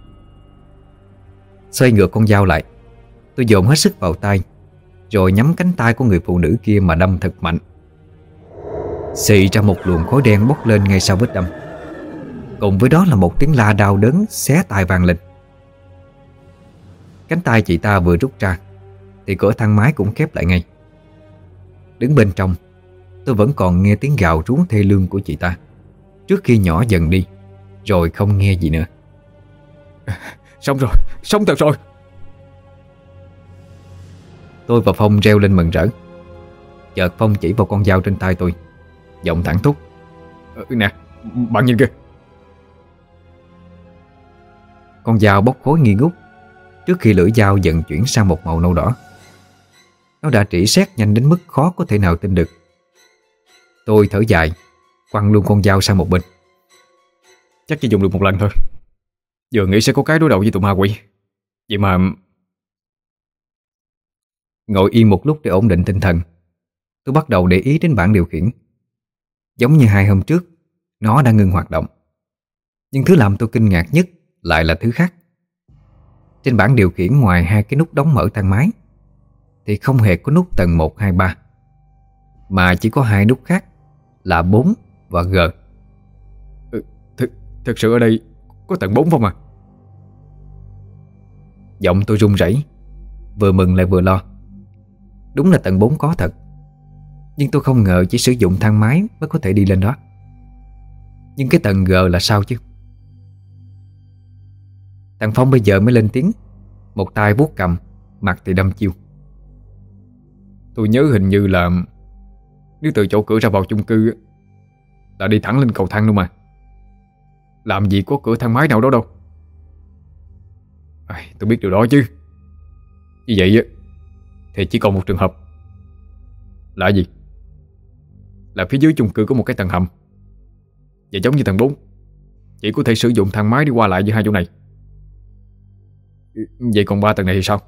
Xoay ngược con dao lại, tôi dồn hết sức vào tay, rồi nhắm cánh tay của người phụ nữ kia mà đâm thật mạnh. Xì ra một luồng khói đen bốc lên ngay sau vết đâm. Cùng với đó là một tiếng la đau đớn xé tai vang lên. Cánh tay chị ta vừa rút ra thì cửa thang máy cũng khép lại ngay. Đứng bên trong, tôi vẫn còn nghe tiếng gào rú thê lương của chị ta, trước khi nhỏ dần đi, rồi không nghe gì nữa. Xong rồi, xong thật rồi. Tôi và Phong reo lên mừng rỡ. Chợt Phong chỉ vào con dao trên tay tôi, giọng thẳng thốt: Nè, bạn nhìn kìa. Con dao bốc khói nghi ngút trước khi lưỡi dao dần chuyển sang một màu nâu đỏ. Nó đã rỉ sét nhanh đến mức khó có thể nào tin được. Tôi thở dài, quăng luôn con dao sang một bên. Chắc chỉ dùng được một lần thôi. Giờ nghĩ sẽ có cái đối đầu với tụi ma quỷ. Vậy mà... Ngồi yên một lúc để ổn định tinh thần, tôi bắt đầu để ý đến bảng điều khiển. Giống như 2 hôm trước, nó đã ngưng hoạt động. Nhưng thứ làm tôi kinh ngạc nhất lại là thứ khác. Trên bảng điều khiển, ngoài 2 cái nút đóng mở thang máy thì không hề có nút tầng 1, 2, 3, mà chỉ có 2 nút khác là 4 và G. Thực sự ở đây có tầng 4 không à? Giọng tôi run rẩy, vừa mừng lại vừa lo. Đúng là tầng 4 có thật, nhưng tôi không ngờ chỉ sử dụng thang máy mới có thể đi lên đó. Nhưng cái tầng G là sao chứ? Thằng Phong bây giờ mới lên tiếng, một tay vuốt cầm, mặt thì đăm chiêu. Tôi nhớ hình như là nếu từ chỗ cửa ra vào chung cư là đi thẳng lên cầu thang luôn mà. Làm gì có cửa thang máy nào đó đâu. Tôi biết điều đó chứ. Như vậy thì chỉ còn một trường hợp. Là gì? Là phía dưới chung cư có một cái tầng hầm, và giống như tầng 4, chỉ có thể sử dụng thang máy đi qua lại giữa 2 chỗ này. Vậy còn 3 tầng này thì sao?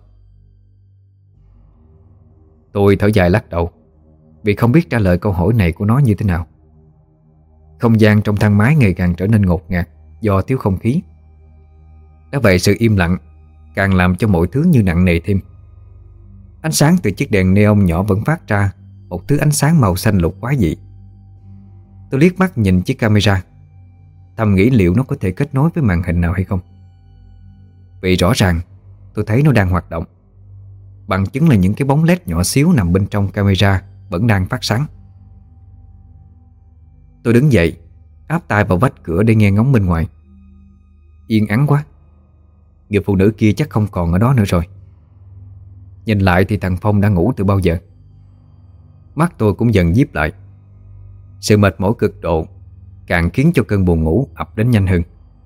Tôi thở dài lắc đầu, vì không biết trả lời câu hỏi này của nó như thế nào. Không gian trong thang máy ngày càng trở nên ngột ngạt do thiếu không khí. Đã vậy sự im lặng càng làm cho mọi thứ như nặng nề thêm. Ánh sáng từ chiếc đèn neon nhỏ vẫn phát ra một thứ ánh sáng màu xanh lục quái dị. Tôi liếc mắt nhìn chiếc camera, thầm nghĩ liệu nó có thể kết nối với màn hình nào hay không. Vì rõ ràng tôi thấy nó đang hoạt động. Bằng chứng là những cái bóng LED nhỏ xíu nằm bên trong camera vẫn đang phát sáng. Tôi đứng dậy, áp tai vào vách cửa để nghe ngóng bên ngoài. Yên ắng quá. Người phụ nữ kia chắc không còn ở đó nữa rồi. Nhìn lại thì thằng Phong đã ngủ từ bao giờ. Mắt tôi cũng dần díp lại. Sự mệt mỏi cực độ càng khiến cho cơn buồn ngủ ập đến nhanh hơn.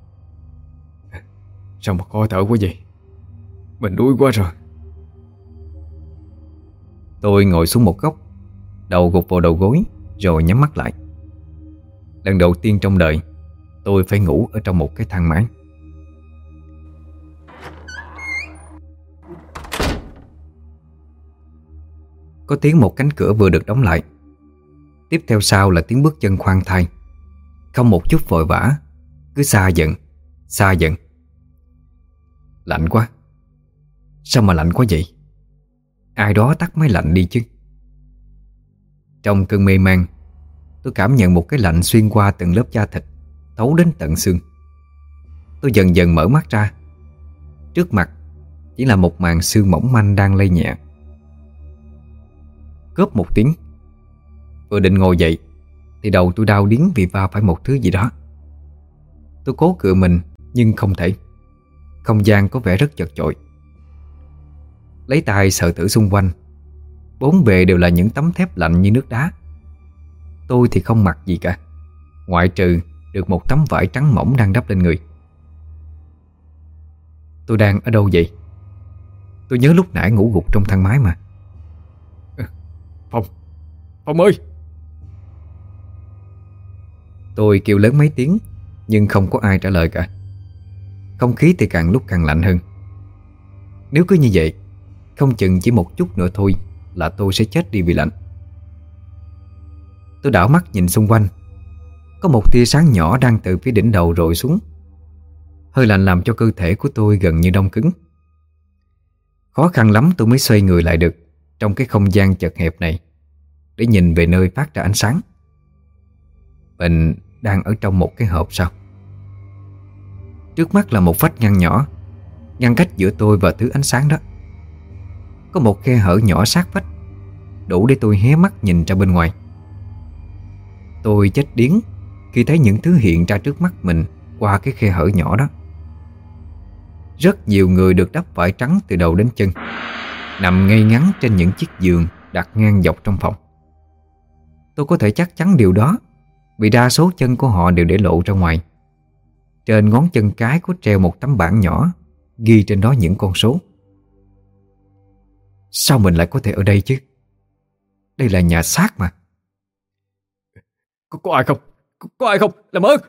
Sao mà khó thở quá vậy? Mình đuối quá rồi. Tôi ngồi xuống một góc, đầu gục vào đầu gối rồi nhắm mắt lại. Lần đầu tiên trong đời tôi phải ngủ ở trong một cái thang máy. Có tiếng một cánh cửa vừa được đóng lại. Tiếp theo sau là tiếng bước chân khoan thai, không một chút vội vã, cứ xa dần, xa dần. Lạnh quá. Sao mà lạnh quá vậy? Ai đó tắt máy lạnh đi chứ. Trong cơn mê man, tôi cảm nhận một cái lạnh xuyên qua từng lớp da thịt, thấu đến tận xương. Tôi dần dần mở mắt ra. Trước mặt chỉ là một màn sương mỏng manh đang lay nhẹ. Cớp một tiếng, vừa định ngồi dậy thì đầu tôi đau điếng vì va phải một thứ gì đó. Tôi cố cựa mình nhưng không thể. Không gian có vẻ rất chật chội. Lấy tay sờ thử xung quanh, bốn bề đều là những tấm thép lạnh như nước đá. Tôi thì không mặc gì cả, ngoại trừ được một tấm vải trắng mỏng đang đắp lên người. Tôi đang ở đâu vậy? Tôi nhớ lúc nãy ngủ gục trong thang máy mà. Phong ơi! Tôi kêu lớn mấy tiếng nhưng không có ai trả lời cả. Không khí thì càng lúc càng lạnh hơn. Nếu cứ như vậy, không chừng chỉ một chút nữa thôi là tôi sẽ chết đi vì lạnh. Tôi đảo mắt nhìn xung quanh. Có một tia sáng nhỏ đang từ phía đỉnh đầu rọi xuống. Hơi lạnh làm cho cơ thể của tôi gần như đông cứng. Khó khăn lắm tôi mới xoay người lại được trong cái không gian chật hẹp này để nhìn về nơi phát ra ánh sáng. Mình đang ở trong một cái hộp sao? Trước mắt là một vách ngăn nhỏ, ngăn cách giữa tôi và thứ ánh sáng đó. Có một khe hở nhỏ sát vách, đủ để tôi hé mắt nhìn ra bên ngoài. Tôi chết điếng khi thấy những thứ hiện ra trước mắt mình qua cái khe hở nhỏ đó. Rất nhiều người được đắp vải trắng từ đầu đến chân, nằm ngay ngắn trên những chiếc giường đặt ngang dọc trong phòng. Tôi có thể chắc chắn điều đó vì đa số chân của họ đều để lộ ra ngoài. Trên ngón chân cái có treo một tấm bảng nhỏ, ghi trên đó những con số. Sao mình lại có thể ở đây chứ? Đây là nhà xác mà. Có ai không? Có ai không? Làm ơn!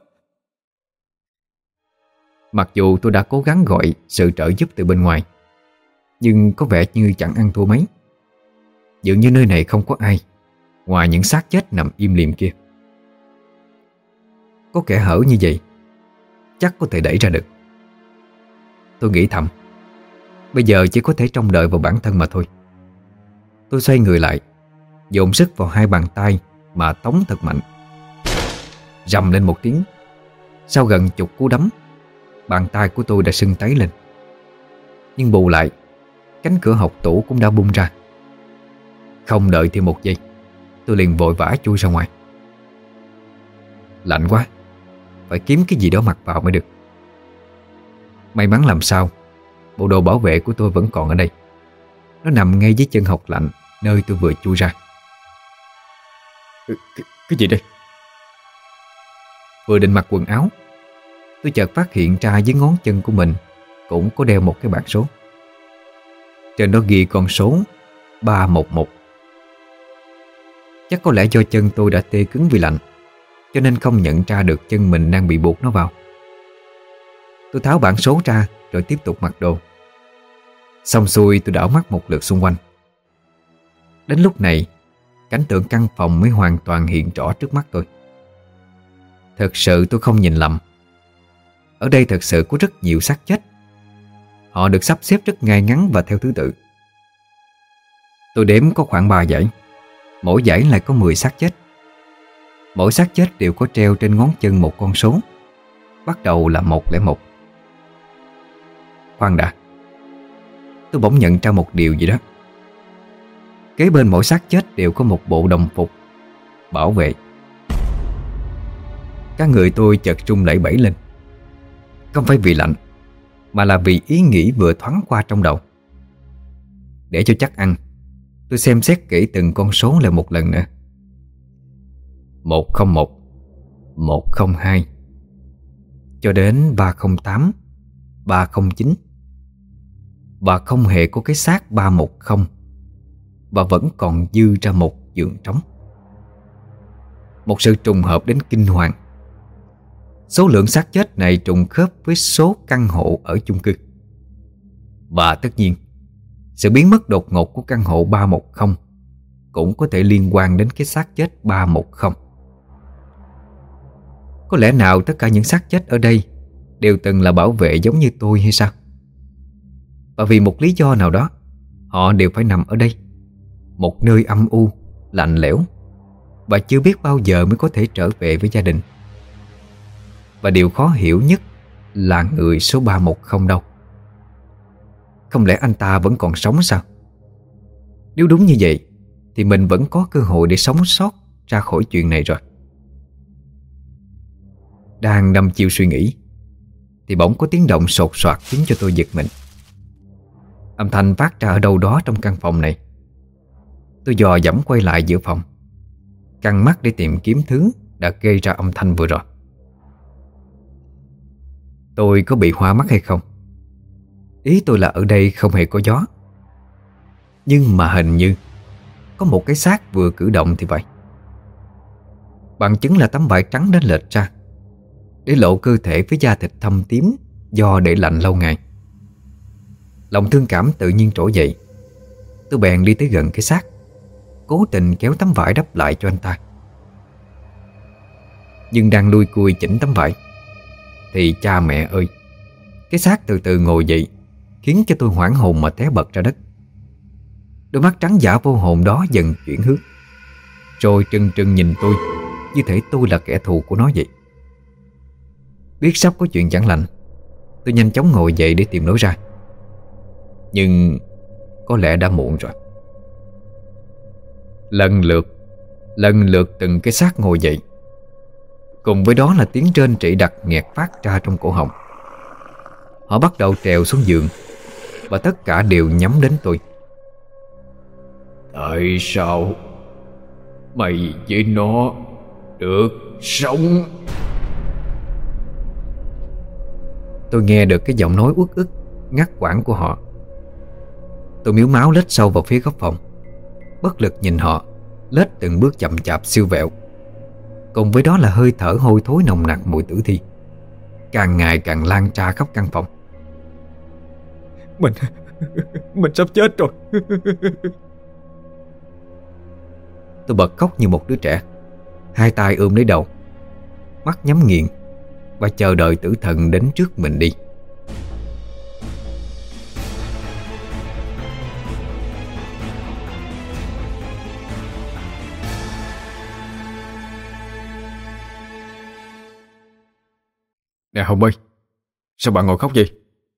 Mặc dù tôi đã cố gắng gọi sự trợ giúp từ bên ngoài, nhưng có vẻ như chẳng ăn thua mấy. Dường như nơi này không có ai ngoài những xác chết nằm im lìm kia. Có kẻ hở như vậy, chắc có thể đẩy ra được. Tôi nghĩ thầm, bây giờ chỉ có thể trông đợi vào bản thân mà thôi. Tôi xoay người lại, dồn sức vào hai bàn tay mà tống thật mạnh. Rầm lên một tiếng. Sau gần chục cú đấm, bàn tay của tôi đã sưng tấy lên. Nhưng bù lại, cánh cửa học tủ cũng đã bung ra. Không đợi thêm một giây, tôi liền vội vã chui ra ngoài. Lạnh quá, phải kiếm cái gì đó mặc vào mới được. May mắn làm sao, bộ đồ bảo vệ của tôi vẫn còn ở đây. Nó nằm ngay dưới chân hộc lạnh nơi tôi vừa chui ra. Cái gì đây? Vừa định mặc quần áo, tôi chợt phát hiện ra dưới ngón chân của mình cũng có đeo một cái bảng số. Trên đó ghi con số 311. Chắc có lẽ do chân tôi đã tê cứng vì lạnh, cho nên không nhận ra được chân mình đang bị buộc nó vào. Tôi tháo bảng số ra rồi tiếp tục mặc đồ. Xong xuôi tôi đảo mắt một lượt xung quanh. Đến lúc này, cảnh tượng căn phòng mới hoàn toàn hiện rõ trước mắt tôi. Thật sự tôi không nhìn lầm. Ở đây thật sự có rất nhiều xác chết. Họ được sắp xếp rất ngay ngắn và theo thứ tự. Tôi đếm có khoảng 3 dãy. Mỗi dãy lại có 10 xác chết. Mỗi xác chết đều có treo trên ngón chân một con số, bắt đầu là 101. Khoan đã, tôi bỗng nhận ra một điều gì đó. Kế bên mỗi xác chết đều có một bộ đồng phục bảo vệ. Cả người tôi chợt rung lẩy bẩy lên. Không phải vì lạnh, mà là vì ý nghĩ vừa thoáng qua trong đầu. Để cho chắc ăn, tôi xem xét kỹ từng con số lại một lần nữa. 101, 102, cho đến 308, 309. Và không hề có cái xác 310, và vẫn còn dư ra một giường trống. Một sự trùng hợp đến kinh hoàng. Số lượng xác chết này trùng khớp với số căn hộ ở chung cư. Và tất nhiên, sự biến mất đột ngột của căn hộ 310 cũng có thể liên quan đến cái xác chết 310. Có lẽ nào tất cả những xác chết ở đây đều từng là bảo vệ giống như tôi hay sao? Và vì một lý do nào đó, họ đều phải nằm ở đây, một nơi âm u, lạnh lẽo, và chưa biết bao giờ mới có thể trở về với gia đình. Và điều khó hiểu nhất là người số 310 đâu. Không lẽ anh ta vẫn còn sống sao? Nếu đúng như vậy thì mình vẫn có cơ hội để sống sót ra khỏi chuyện này rồi. Đang đăm chiêu suy nghĩ thì bỗng có tiếng động sột soạt khiến cho tôi giật mình. Âm thanh phát ra ở đâu đó trong căn phòng này. Tôi dò dẫm quay lại giữa phòng, căng mắt để tìm kiếm thứ đã gây ra âm thanh vừa rồi. Tôi có bị hoa mắt hay không? Ý tôi là ở đây không hề có gió, nhưng mà hình như có một cái xác vừa cử động thì vậy. Bằng chứng là tấm vải trắng đã lệch ra, để lộ cơ thể với da thịt thâm tím do để lạnh lâu ngày. Lòng thương cảm tự nhiên trỗi dậy. Tôi bèn đi tới gần cái xác, cố tình kéo tấm vải đắp lại cho anh ta. Nhưng đang lui cui chỉnh tấm vải thì cha mẹ ơi, cái xác từ từ ngồi dậy, khiến cho tôi hoảng hồn mà té bật ra đất. Đôi mắt trắng dã vô hồn đó dần chuyển hướng, rồi trừng trừng nhìn tôi, như thể tôi là kẻ thù của nó vậy. Biết sắp có chuyện chẳng lành, tôi nhanh chóng ngồi dậy để tìm lối ra. Nhưng có lẽ đã muộn rồi. Lần lượt từng cái xác ngồi dậy, cùng với đó là tiếng rên rỉ đặc nghẹt phát ra trong cổ họng. Họ bắt đầu trèo xuống giường, và tất cả đều nhắm đến tôi. Tại sao mày với nó được sống? Tôi nghe được cái giọng nói uất ức ngắt quãng của họ. Tôi miếu máu lết sâu vào phía góc phòng, bất lực nhìn họ lết từng bước chậm chạp siêu vẹo. Cùng với đó là hơi thở hôi thối nồng nặc mùi tử thi, càng ngày càng lan ra khắp căn phòng. Mình sắp chết rồi. Tôi bật khóc như một đứa trẻ, hai tay ôm lấy đầu, mắt nhắm nghiền, và chờ đợi tử thần đến trước mình đi. Nè Hồng ơi, sao bạn ngồi khóc vậy?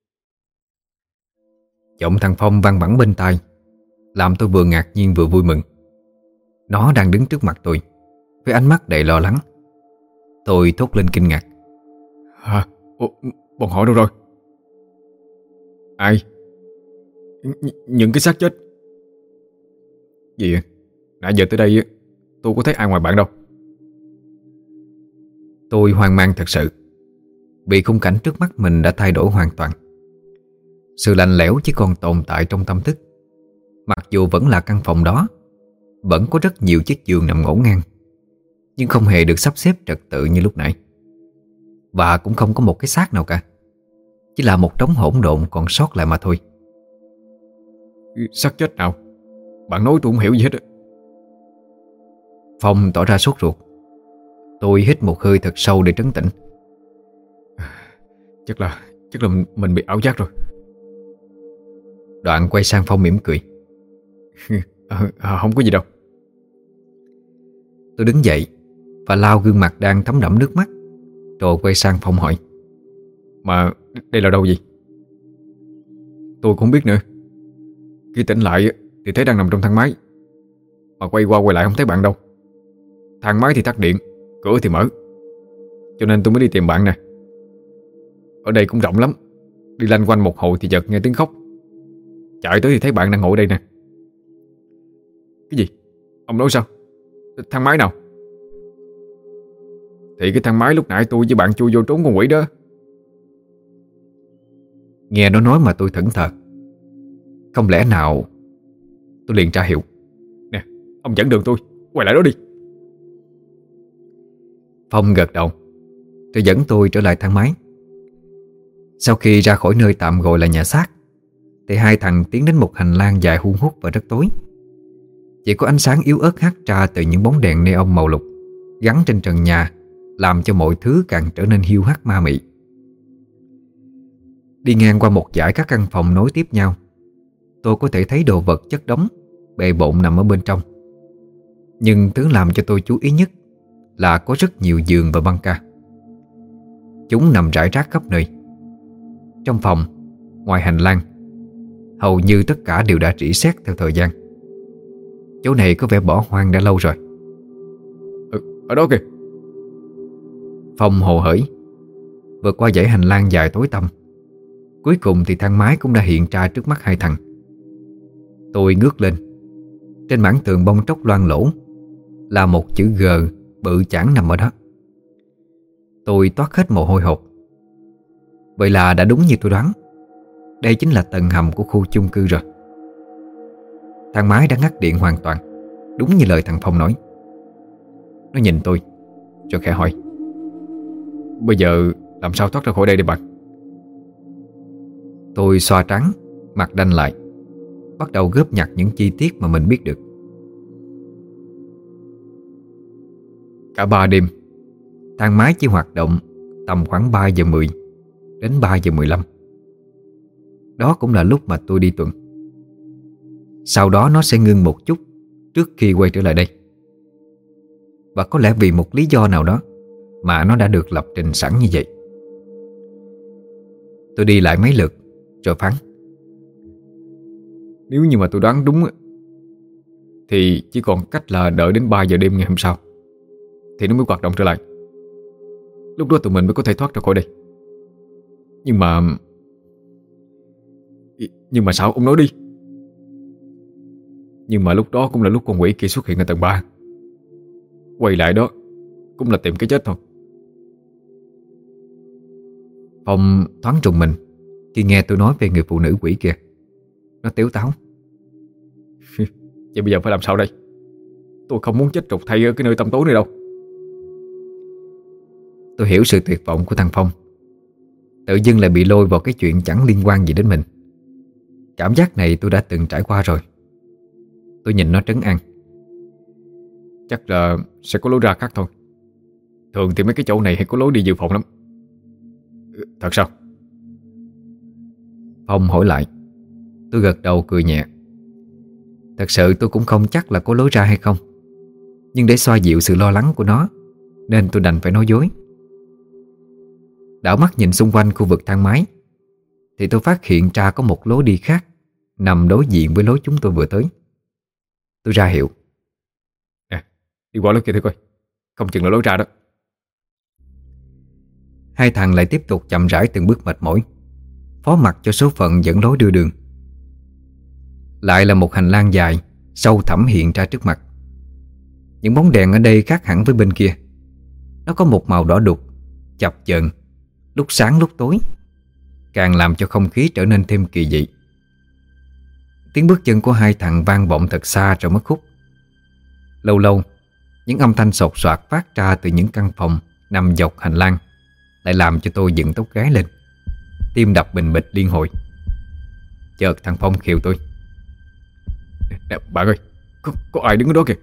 Giọng thằng Phong vang vẳng bên tai, làm tôi vừa ngạc nhiên vừa vui mừng. Nó đang đứng trước mặt tôi với ánh mắt đầy lo lắng. Tôi thốt lên kinh ngạc. Hả? Bọn họ đâu rồi? Ai? Những cái xác chết gì? Nãy giờ tới đây tôi có thấy ai ngoài bạn đâu. Tôi hoang mang thật sự, vì khung cảnh trước mắt mình đã thay đổi hoàn toàn. Sự lạnh lẽo chỉ còn tồn tại trong tâm thức. Mặc dù vẫn là căn phòng đó, vẫn có rất nhiều chiếc giường nằm ngổn ngang, nhưng không hề được sắp xếp trật tự như lúc nãy. Và cũng không có một cái xác nào cả, chỉ là một đống hỗn độn còn sót lại mà thôi. Xác chết nào? Bạn nói tôi không hiểu gì hết. Phong tỏ ra sốt ruột. Tôi hít một hơi thật sâu để trấn tĩnh. Chắc là mình bị ảo giác rồi. Đoạn quay sang Phong mỉm cười. Không có gì đâu. Tôi đứng dậy và lau gương mặt đang thấm đẫm nước mắt, rồi quay sang Phong hỏi. Mà đây là đâu vậy? Tôi cũng không biết nữa. Khi tỉnh lại thì thấy đang nằm trong thang máy, mà quay qua quay lại không thấy bạn đâu. Thang máy thì tắt điện, cửa thì mở. cho nên tôi mới đi tìm bạn nè. Ở đây cũng rộng lắm, đi lanh quanh một hồi thì chợt nghe tiếng khóc. Chạy tới thì thấy bạn đang ngồi đây nè. Cái gì? Ông nói sao? Thang máy nào? Thì cái thang máy lúc nãy tôi với bạn chui vô trốn con quỷ đó. Nghe nó nói mà tôi thẫn thờ. Không lẽ nào... Tôi liền tra hiệu. Nè, ông dẫn đường tôi, quay lại đó đi. Phong gật đầu rồi dẫn tôi trở lại thang máy. Sau khi ra khỏi nơi tạm gọi là nhà xác thì hai thằng tiến đến một hành lang dài hun hút và rất tối. Chỉ có ánh sáng yếu ớt hắt ra từ những bóng đèn neon màu lục gắn trên trần nhà, làm cho mọi thứ càng trở nên hiu hắt ma mị. Đi ngang qua một dãy các căn phòng nối tiếp nhau, tôi có thể thấy đồ vật chất đống bề bộn nằm ở bên trong. Nhưng thứ làm cho tôi chú ý nhất là có rất nhiều giường và băng ca. Chúng nằm rải rác khắp nơi. Trong phòng, ngoài hành lang, hầu như tất cả đều đã rỉ sét theo thời gian. Chỗ này có vẻ bỏ hoang đã lâu rồi. Ở đó kìa. Phong hồ hởi vượt qua dãy hành lang dài tối tăm. Cuối cùng thì thang máy cũng đã hiện ra trước mắt hai thằng. Tôi ngước lên. Trên mảng tường bong tróc loang lỗ là một chữ G bự chảng nằm ở đó. Tôi toát hết mồ hôi hột. Vậy là đã đúng như tôi đoán, đây chính là tầng hầm của khu chung cư rồi. Thang máy đã ngắt điện hoàn toàn, đúng như lời thằng Phong nói. Nó nhìn tôi rồi khẽ hỏi: Bây giờ làm sao thoát ra khỏi đây đi bạn? Tôi xoa trắng, mặt đanh lại, bắt đầu góp nhặt những chi tiết mà mình biết được. Cả 3 đêm, thang máy chỉ hoạt động tầm khoảng 3 giờ 10 đến 3 giờ 15. Đó cũng là lúc mà tôi đi tuần. Sau đó nó sẽ ngưng một chút trước khi quay trở lại đây. Và có lẽ vì một lý do nào đó mà nó đã được lập trình sẵn như vậy. Tôi đi lại mấy lượt rồi phán: Nếu như mà tôi đoán đúng thì chỉ còn cách là đợi đến 3 giờ đêm ngày hôm sau thì nó mới hoạt động trở lại. Lúc đó tụi mình mới có thể thoát ra khỏi đây. Nhưng mà sao ông nói đi? Nhưng mà lúc đó cũng là lúc con quỷ kia xuất hiện ở tầng 3. Quay lại đó cũng là tìm cái chết thôi. Phong thoáng trùng mình khi nghe tôi nói về người phụ nữ quỷ kia. Nó tếu táo: Vậy bây giờ phải làm sao đây? Tôi không muốn chết trục thay ở cái nơi tăm tối này đâu. Tôi hiểu sự tuyệt vọng của thằng Phong. Tự dưng lại bị lôi vào cái chuyện chẳng liên quan gì đến mình. Cảm giác này tôi đã từng trải qua rồi. Tôi nhìn nó trấn an: Chắc là sẽ có lối ra khác thôi. Thường thì mấy cái chỗ này hay có lối đi dự phòng lắm. Thật sao? Phong hỏi lại. Tôi gật đầu cười nhẹ. Thật sự tôi cũng không chắc là có lối ra hay không, nhưng để xoa dịu sự lo lắng của nó nên tôi đành phải nói dối. Đảo mắt nhìn xung quanh khu vực thang máy thì tôi phát hiện ra có một lối đi khác nằm đối diện với lối chúng tôi vừa tới. Tôi ra hiệu: Nè, đi qua lối kia thử coi, không chừng là lối ra đó. Hai thằng lại tiếp tục chậm rãi từng bước mệt mỏi, phó mặc cho số phận dẫn lối đưa đường. Lại là một hành lang dài sâu thẳm hiện ra trước mặt. Những bóng đèn ở đây khác hẳn với bên kia. Nó có một màu đỏ đục, chập chờn, lúc sáng lúc tối, càng làm cho không khí trở nên thêm kỳ dị. Tiếng bước chân của hai thằng vang vọng thật xa rồi mất khúc. Lâu lâu, những âm thanh sột soạt phát ra từ những căn phòng nằm dọc hành lang lại làm cho tôi dựng tóc gáy lên, tim đập bình bịch liên hồi. Chợt thằng Phong khiều tôi: Nè, bạn ơi, có ai đứng ở đó kìa.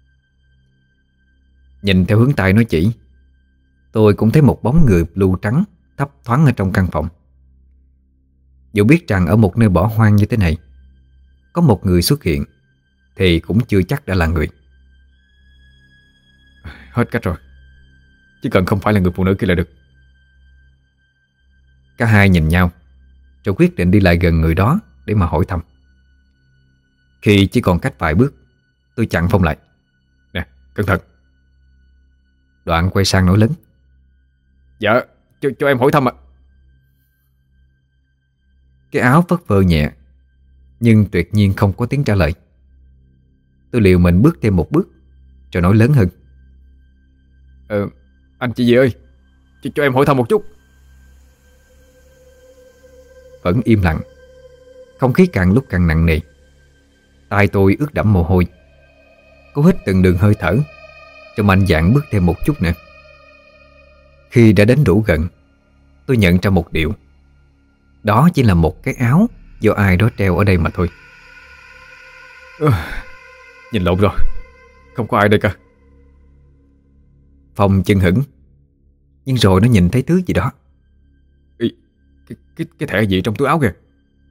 Nhìn theo hướng tay nó chỉ, tôi cũng thấy một bóng người blue trắng thấp thoáng ở trong căn phòng. Dù biết rằng ở một nơi bỏ hoang như thế này có một người xuất hiện thì cũng chưa chắc đã là người. Hết cách rồi. Chỉ cần không phải là người phụ nữ kia là được. Cả hai nhìn nhau rồi quyết định đi lại gần người đó để mà hỏi thăm. Khi chỉ còn cách vài bước, tôi chặn Phong lại: Nè, cẩn thận. Đoạn quay sang nói lớn: Dạ, cho em hỏi thăm ạ. Cái áo phất phơ nhẹ, nhưng tuyệt nhiên không có tiếng trả lời. Tôi liều mình bước thêm một bước, rồi nói lớn hơn. Anh chị gì ơi, cho em hỏi thăm một chút. Vẫn im lặng. Không khí càng lúc càng nặng nề. Tai tôi ướt đẫm mồ hôi. Cố hít từng đường hơi thở, cho mạnh dạn bước thêm một chút nữa. Khi đã đến đủ gần, tôi nhận ra một điều. Đó chỉ là một cái áo do ai đó treo ở đây mà thôi. Nhìn lộn rồi, không có ai đây cả. Phong chưng hửng, nhưng rồi nó nhìn thấy thứ gì đó. Cái thẻ gì trong túi áo kìa.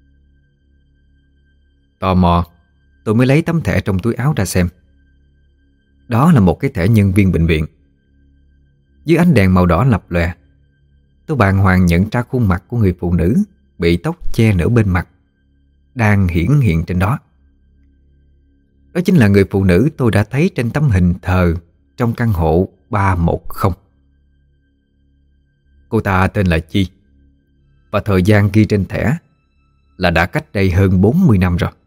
Tò mò, tôi mới lấy tấm thẻ trong túi áo ra xem. Đó là một cái thẻ nhân viên bệnh viện. Dưới ánh đèn màu đỏ lập lòe, tôi bàng hoàng nhận ra khuôn mặt của người phụ nữ bị tóc che nửa bên mặt đang hiển hiện trên đó. Đó chính là người phụ nữ tôi đã thấy trên tấm hình thờ trong căn hộ 310. Cô ta tên là Chi, và thời gian ghi trên thẻ là đã cách đây hơn 40 năm rồi.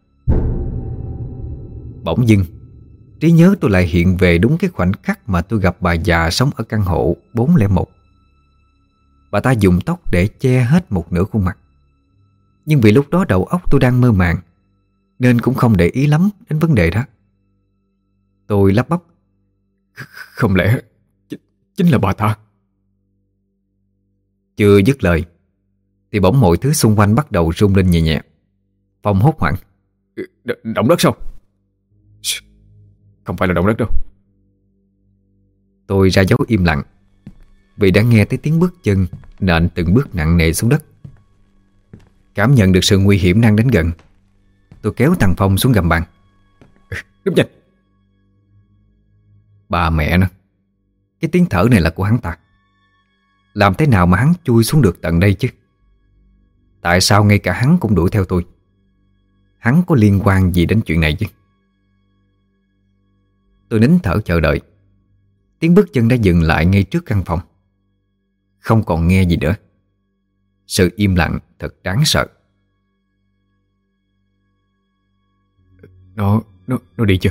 Bỗng dưng, trí nhớ tôi lại hiện về đúng cái khoảnh khắc mà tôi gặp bà già sống ở căn hộ 401. Bà ta dùng tóc để che hết một nửa khuôn mặt. Nhưng vì lúc đó đầu óc tôi đang mơ màng, nên cũng không để ý lắm đến vấn đề đó. Tôi lắp bắp. Không lẽ chính là bà ta? Chưa dứt lời thì bỗng mọi thứ xung quanh bắt đầu rung lên nhẹ nhẹ. Phong hốt hoảng. Động đất sao? Không phải là động đất đâu. Tôi ra dấu im lặng, vì đã nghe thấy tiếng bước chân nện từng bước nặng nề xuống đất. Cảm nhận được sự nguy hiểm đang đến gần, tôi kéo thằng Phong xuống gầm bàn. Đúng nhanh. Bà mẹ nó, cái tiếng thở này là của hắn ta. Làm thế nào mà hắn chui xuống được tận đây chứ? Tại sao ngay cả hắn cũng đuổi theo tôi? Hắn có liên quan gì đến chuyện này chứ? Tôi nín thở chờ đợi. Tiếng bước chân đã dừng lại ngay trước căn phòng. Không còn nghe gì nữa. Sự im lặng thật đáng sợ. Nó đi chưa?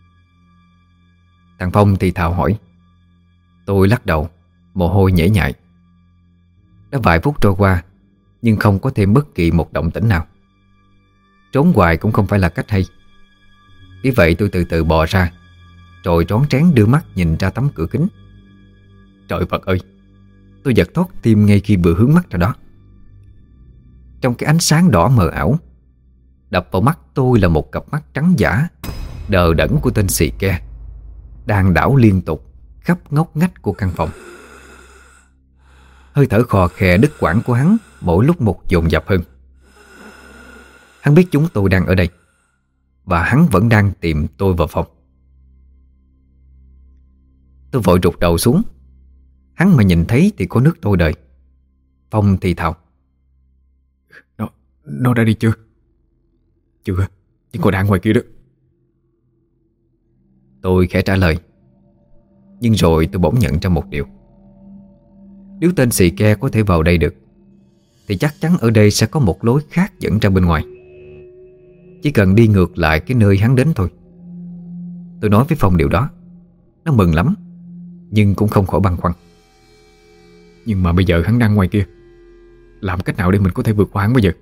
Thằng Phong thì thào hỏi. Tôi lắc đầu, mồ hôi nhễ nhại. Đã vài phút trôi qua, nhưng không có thêm bất kỳ một động tĩnh nào. Trốn hoài cũng không phải là cách hay. Vì vậy tôi từ từ bò ra, rồi rón rén đưa mắt nhìn ra tấm cửa kính. Trời Phật ơi! Tôi giật thót tim ngay khi vừa hướng mắt ra đó. Trong cái ánh sáng đỏ mờ ảo, đập vào mắt tôi là một cặp mắt trắng dã, đờ đẫn của tên xì ke, đang đảo liên tục khắp ngóc ngách của căn phòng. Hơi thở khò khè đứt quãng của hắn mỗi lúc một dồn dập hơn. Hắn biết chúng tôi đang ở đây, và hắn vẫn đang tìm tôi vào phòng. Tôi vội rụt đầu xuống. Hắn mà nhìn thấy thì có nước tôi đời. Phong thì thào. Nó đã đi chưa? Chưa, nhưng còn đang ngoài kia đó. Tôi khẽ trả lời. Nhưng rồi tôi bỗng nhận ra một điều. Nếu tên xì ke có thể vào đây được, thì chắc chắn ở đây sẽ có một lối khác dẫn ra bên ngoài. Chỉ cần đi ngược lại cái nơi hắn đến thôi. Tôi nói với Phong điều đó. Nó mừng lắm, nhưng cũng không khỏi băn khoăn. Nhưng mà bây giờ hắn đang ngoài kia, làm cách nào để mình có thể vượt qua hắn bây giờ?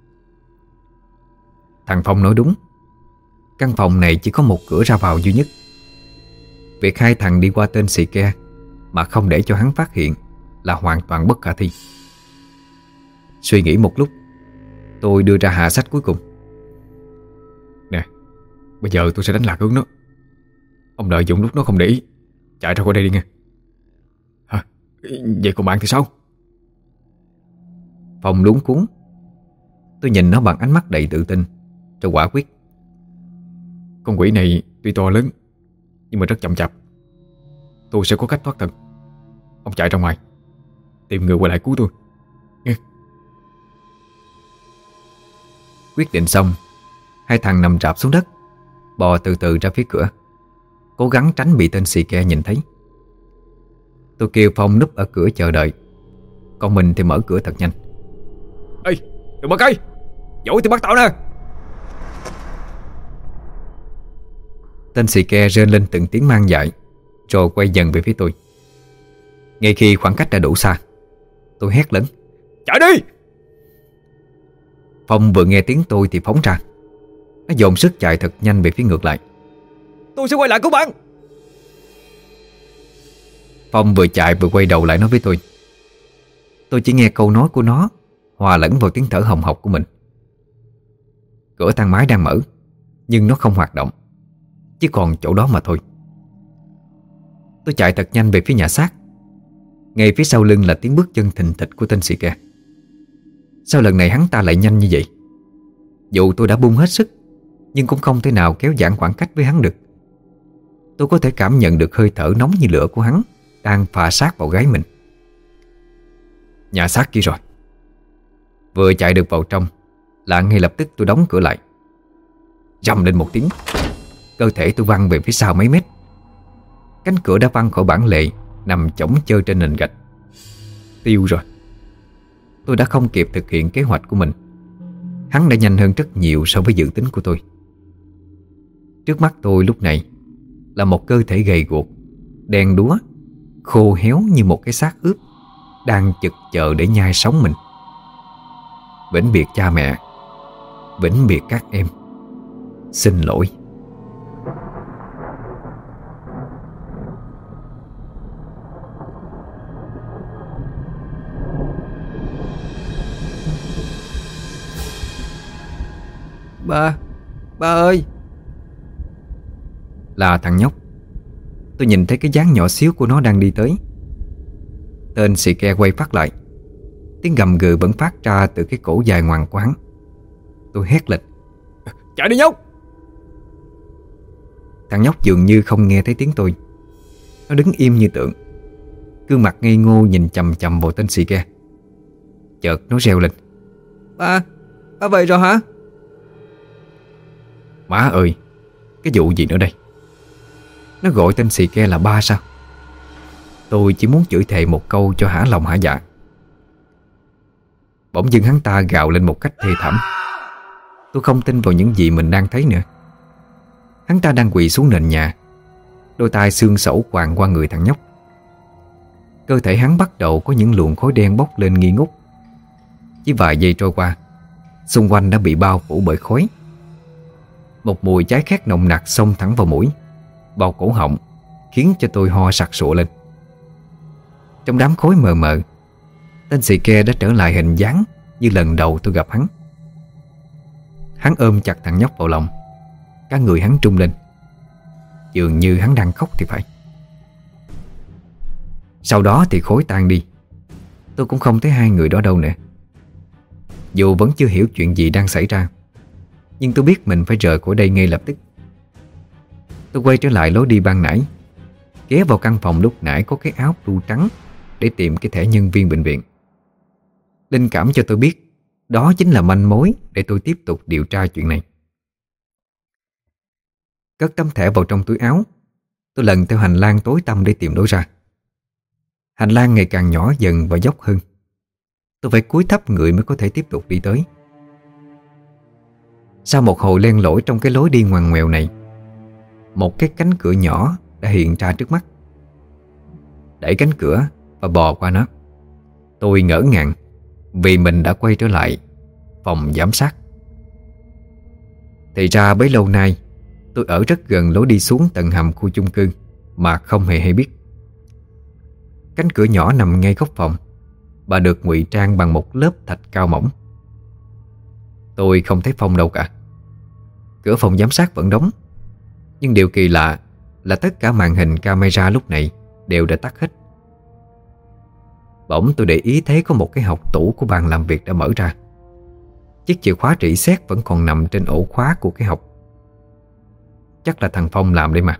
Thằng Phong nói đúng. Căn phòng này chỉ có một cửa ra vào duy nhất. Việc hai thằng đi qua tên xì ke mà không để cho hắn phát hiện là hoàn toàn bất khả thi. Suy nghĩ một lúc, tôi đưa ra hạ sách cuối cùng. Nè, bây giờ tôi sẽ đánh lạc hướng nó. Ông lợi dụng lúc nó không để ý, chạy ra khỏi đây đi nghe. Hả? Vậy còn bạn thì sao? Phong luống cuống. Tôi nhìn nó bằng ánh mắt đầy tự tin, rồi quả quyết. Con quỷ này tuy to lớn, nhưng mà rất chậm chạp. Tôi sẽ có cách thoát thân. Ông chạy ra ngoài, tìm người quay lại cứu tôi nghe. Quyết định xong, hai thằng nằm rạp xuống đất, bò từ từ ra phía cửa, cố gắng tránh bị tên xì ke nhìn thấy. Tôi kêu Phong núp ở cửa chờ đợi, Còn mình thì mở cửa thật nhanh. Ê, đừng mở cây, dỗi thì bắt tao nè. Tên xì ke rên lên từng tiếng mang dại, rồi quay dần về phía tôi. Ngay khi khoảng cách đã đủ xa, tôi hét lớn: Chạy đi! Phong vừa nghe tiếng tôi thì phóng ra. Nó dồn sức chạy thật nhanh về phía ngược lại. Tôi sẽ quay lại cứu bạn. Phong vừa chạy vừa quay đầu lại nói với tôi. Tôi chỉ nghe câu nói của nó hòa lẫn vào tiếng thở hồng hộc của mình. Cửa thang máy đang mở, nhưng nó không hoạt động, chỉ còn chỗ đó mà thôi. Tôi chạy thật nhanh về phía nhà xác. Ngay phía sau lưng là tiếng bước chân thình thịch của tên xì ke. Sao lần này hắn ta lại nhanh như vậy? Dù tôi đã bung hết sức, nhưng cũng không thể nào kéo giãn khoảng cách với hắn được. Tôi có thể cảm nhận được hơi thở nóng như lửa của hắn đang phà sát vào gáy mình. Nhà xác kia rồi. Vừa chạy được vào trong là ngay lập tức tôi đóng cửa lại. Rầm lên một tiếng, cơ thể tôi văng về phía sau mấy mét. Cánh cửa đã văng khỏi bản lề, nằm chõng chơ trên nền gạch. Tiêu rồi. Tôi đã không kịp thực hiện kế hoạch của mình. Hắn đã nhanh hơn rất nhiều so với dự tính của tôi. Trước mắt tôi lúc này là một cơ thể gầy guộc, đen đúa, khô héo như một cái xác ướp, đang chực chờ để nhai sống mình. Vĩnh biệt cha mẹ, vĩnh biệt các em, xin lỗi. Ba ơi! Là thằng nhóc. Tôi nhìn thấy cái dáng nhỏ xíu của nó đang đi tới. Tên xì ke quay phát lại. Tiếng gầm gừ vẫn phát ra từ cái cổ dài ngoằng của hắn. Tôi hét lên: Chạy đi nhóc! Thằng nhóc dường như không nghe thấy tiếng tôi. Nó đứng im như tượng, gương mặt ngây ngô nhìn chằm chằm vào tên xì ke. Chợt nó reo lên: Ba về rồi hả? Má ơi, cái vụ gì nữa đây? Nó gọi tên xì ke là ba sao? Tôi chỉ muốn chửi thề một câu cho hả lòng hả dạ. Bỗng dưng hắn ta gào lên một cách thê thảm. Tôi không tin vào những gì mình đang thấy nữa. Hắn ta đang quỳ xuống nền nhà, đôi tay xương sẩu quàng qua người thằng nhóc. Cơ thể hắn bắt đầu có những luồng khói đen bốc lên nghi ngút. Chỉ vài giây trôi qua, xung quanh đã bị bao phủ bởi khói. Một mùi cháy khét nồng nặc xông thẳng vào mũi, vào cổ họng, khiến cho tôi ho sặc sụa lên. Trong đám khói mờ mờ, tên xì ke đã trở lại hình dáng như lần đầu tôi gặp hắn. Hắn ôm chặt thằng nhóc vào lòng. Cả người hắn trung lên, dường như hắn đang khóc thì phải. Sau đó thì khói tan đi. Tôi cũng không thấy hai người đó đâu nữa. Dù vẫn chưa hiểu chuyện gì đang xảy ra, nhưng tôi biết mình phải rời khỏi đây ngay lập tức. Tôi quay trở lại lối đi ban nãy, ghé vào căn phòng lúc nãy có cái áo blue trắng để tìm cái thẻ nhân viên bệnh viện. Linh cảm cho tôi biết đó chính là manh mối để tôi tiếp tục điều tra chuyện này. Cất tấm thẻ vào trong túi áo, tôi lần theo hành lang tối tăm để tìm lối ra. Hành lang ngày càng nhỏ dần và dốc hơn. Tôi phải cúi thấp người mới có thể tiếp tục đi tới. Sau một hồi len lỏi trong cái lối đi ngoằn ngoèo này, một cái cánh cửa nhỏ đã hiện ra trước mắt. Đẩy cánh cửa và bò qua nó, tôi ngỡ ngàng vì mình đã quay trở lại phòng giám sát. Thì ra bấy lâu nay tôi ở rất gần lối đi xuống tầng hầm khu chung cư mà không hề hay biết. Cánh cửa nhỏ nằm ngay góc phòng và được ngụy trang bằng một lớp thạch cao mỏng. Tôi không thấy Phong đâu cả. Cửa phòng giám sát vẫn đóng, nhưng điều kỳ lạ là tất cả màn hình camera lúc này đều đã tắt hết. Bỗng tôi để ý thấy có một cái hộc tủ của bàn làm việc đã mở ra. Chiếc chìa khóa rỉ sét vẫn còn nằm trên ổ khóa của cái hộc. Chắc là thằng Phong làm đây mà.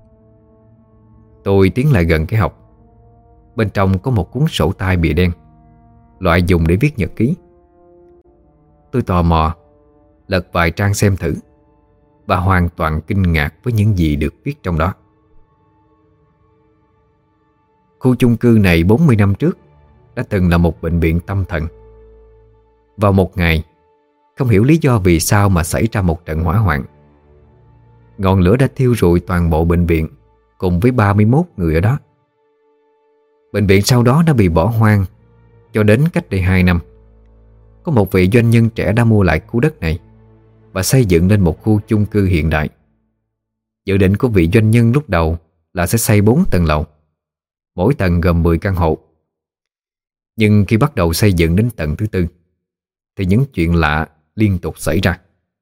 Tôi tiến lại gần cái hộc. Bên trong có một cuốn sổ tay bìa đen, loại dùng để viết nhật ký. Tôi tò mò lật vài trang xem thử và hoàn toàn kinh ngạc với những gì được viết trong đó. Khu chung cư này 40 năm trước đã từng là một bệnh viện tâm thần. Vào một ngày, không hiểu lý do vì sao mà xảy ra một trận hỏa hoạn. Ngọn lửa đã thiêu rụi toàn bộ bệnh viện cùng với 31 người ở đó. Bệnh viện sau đó đã bị bỏ hoang cho đến cách đây 2 năm. Có một vị doanh nhân trẻ đã mua lại khu đất này và xây dựng lên một khu chung cư hiện đại. Dự định của vị doanh nhân lúc đầu là sẽ xây 4 tầng lầu, mỗi tầng gồm 10 căn hộ. Nhưng khi bắt đầu xây dựng đến tầng thứ 4 thì những chuyện lạ liên tục xảy ra.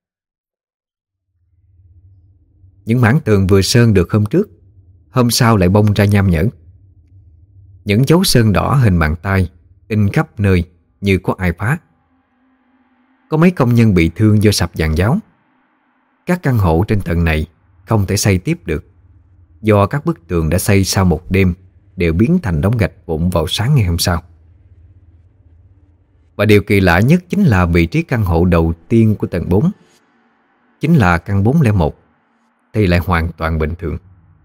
Những mảng tường vừa sơn được hôm trước, hôm sau lại bong ra nham nhở. Những dấu sơn đỏ hình bàn tay in khắp nơi như có ai phá. Có mấy công nhân bị thương do sập giàn giáo. Các căn hộ trên tầng này không thể xây tiếp được, do các bức tường đã xây sau một đêm đều biến thành đống gạch vụn vào sáng ngày hôm sau. Và điều kỳ lạ nhất chính là vị trí căn hộ đầu tiên của tầng 4, chính là căn 401, thì lại hoàn toàn bình thường.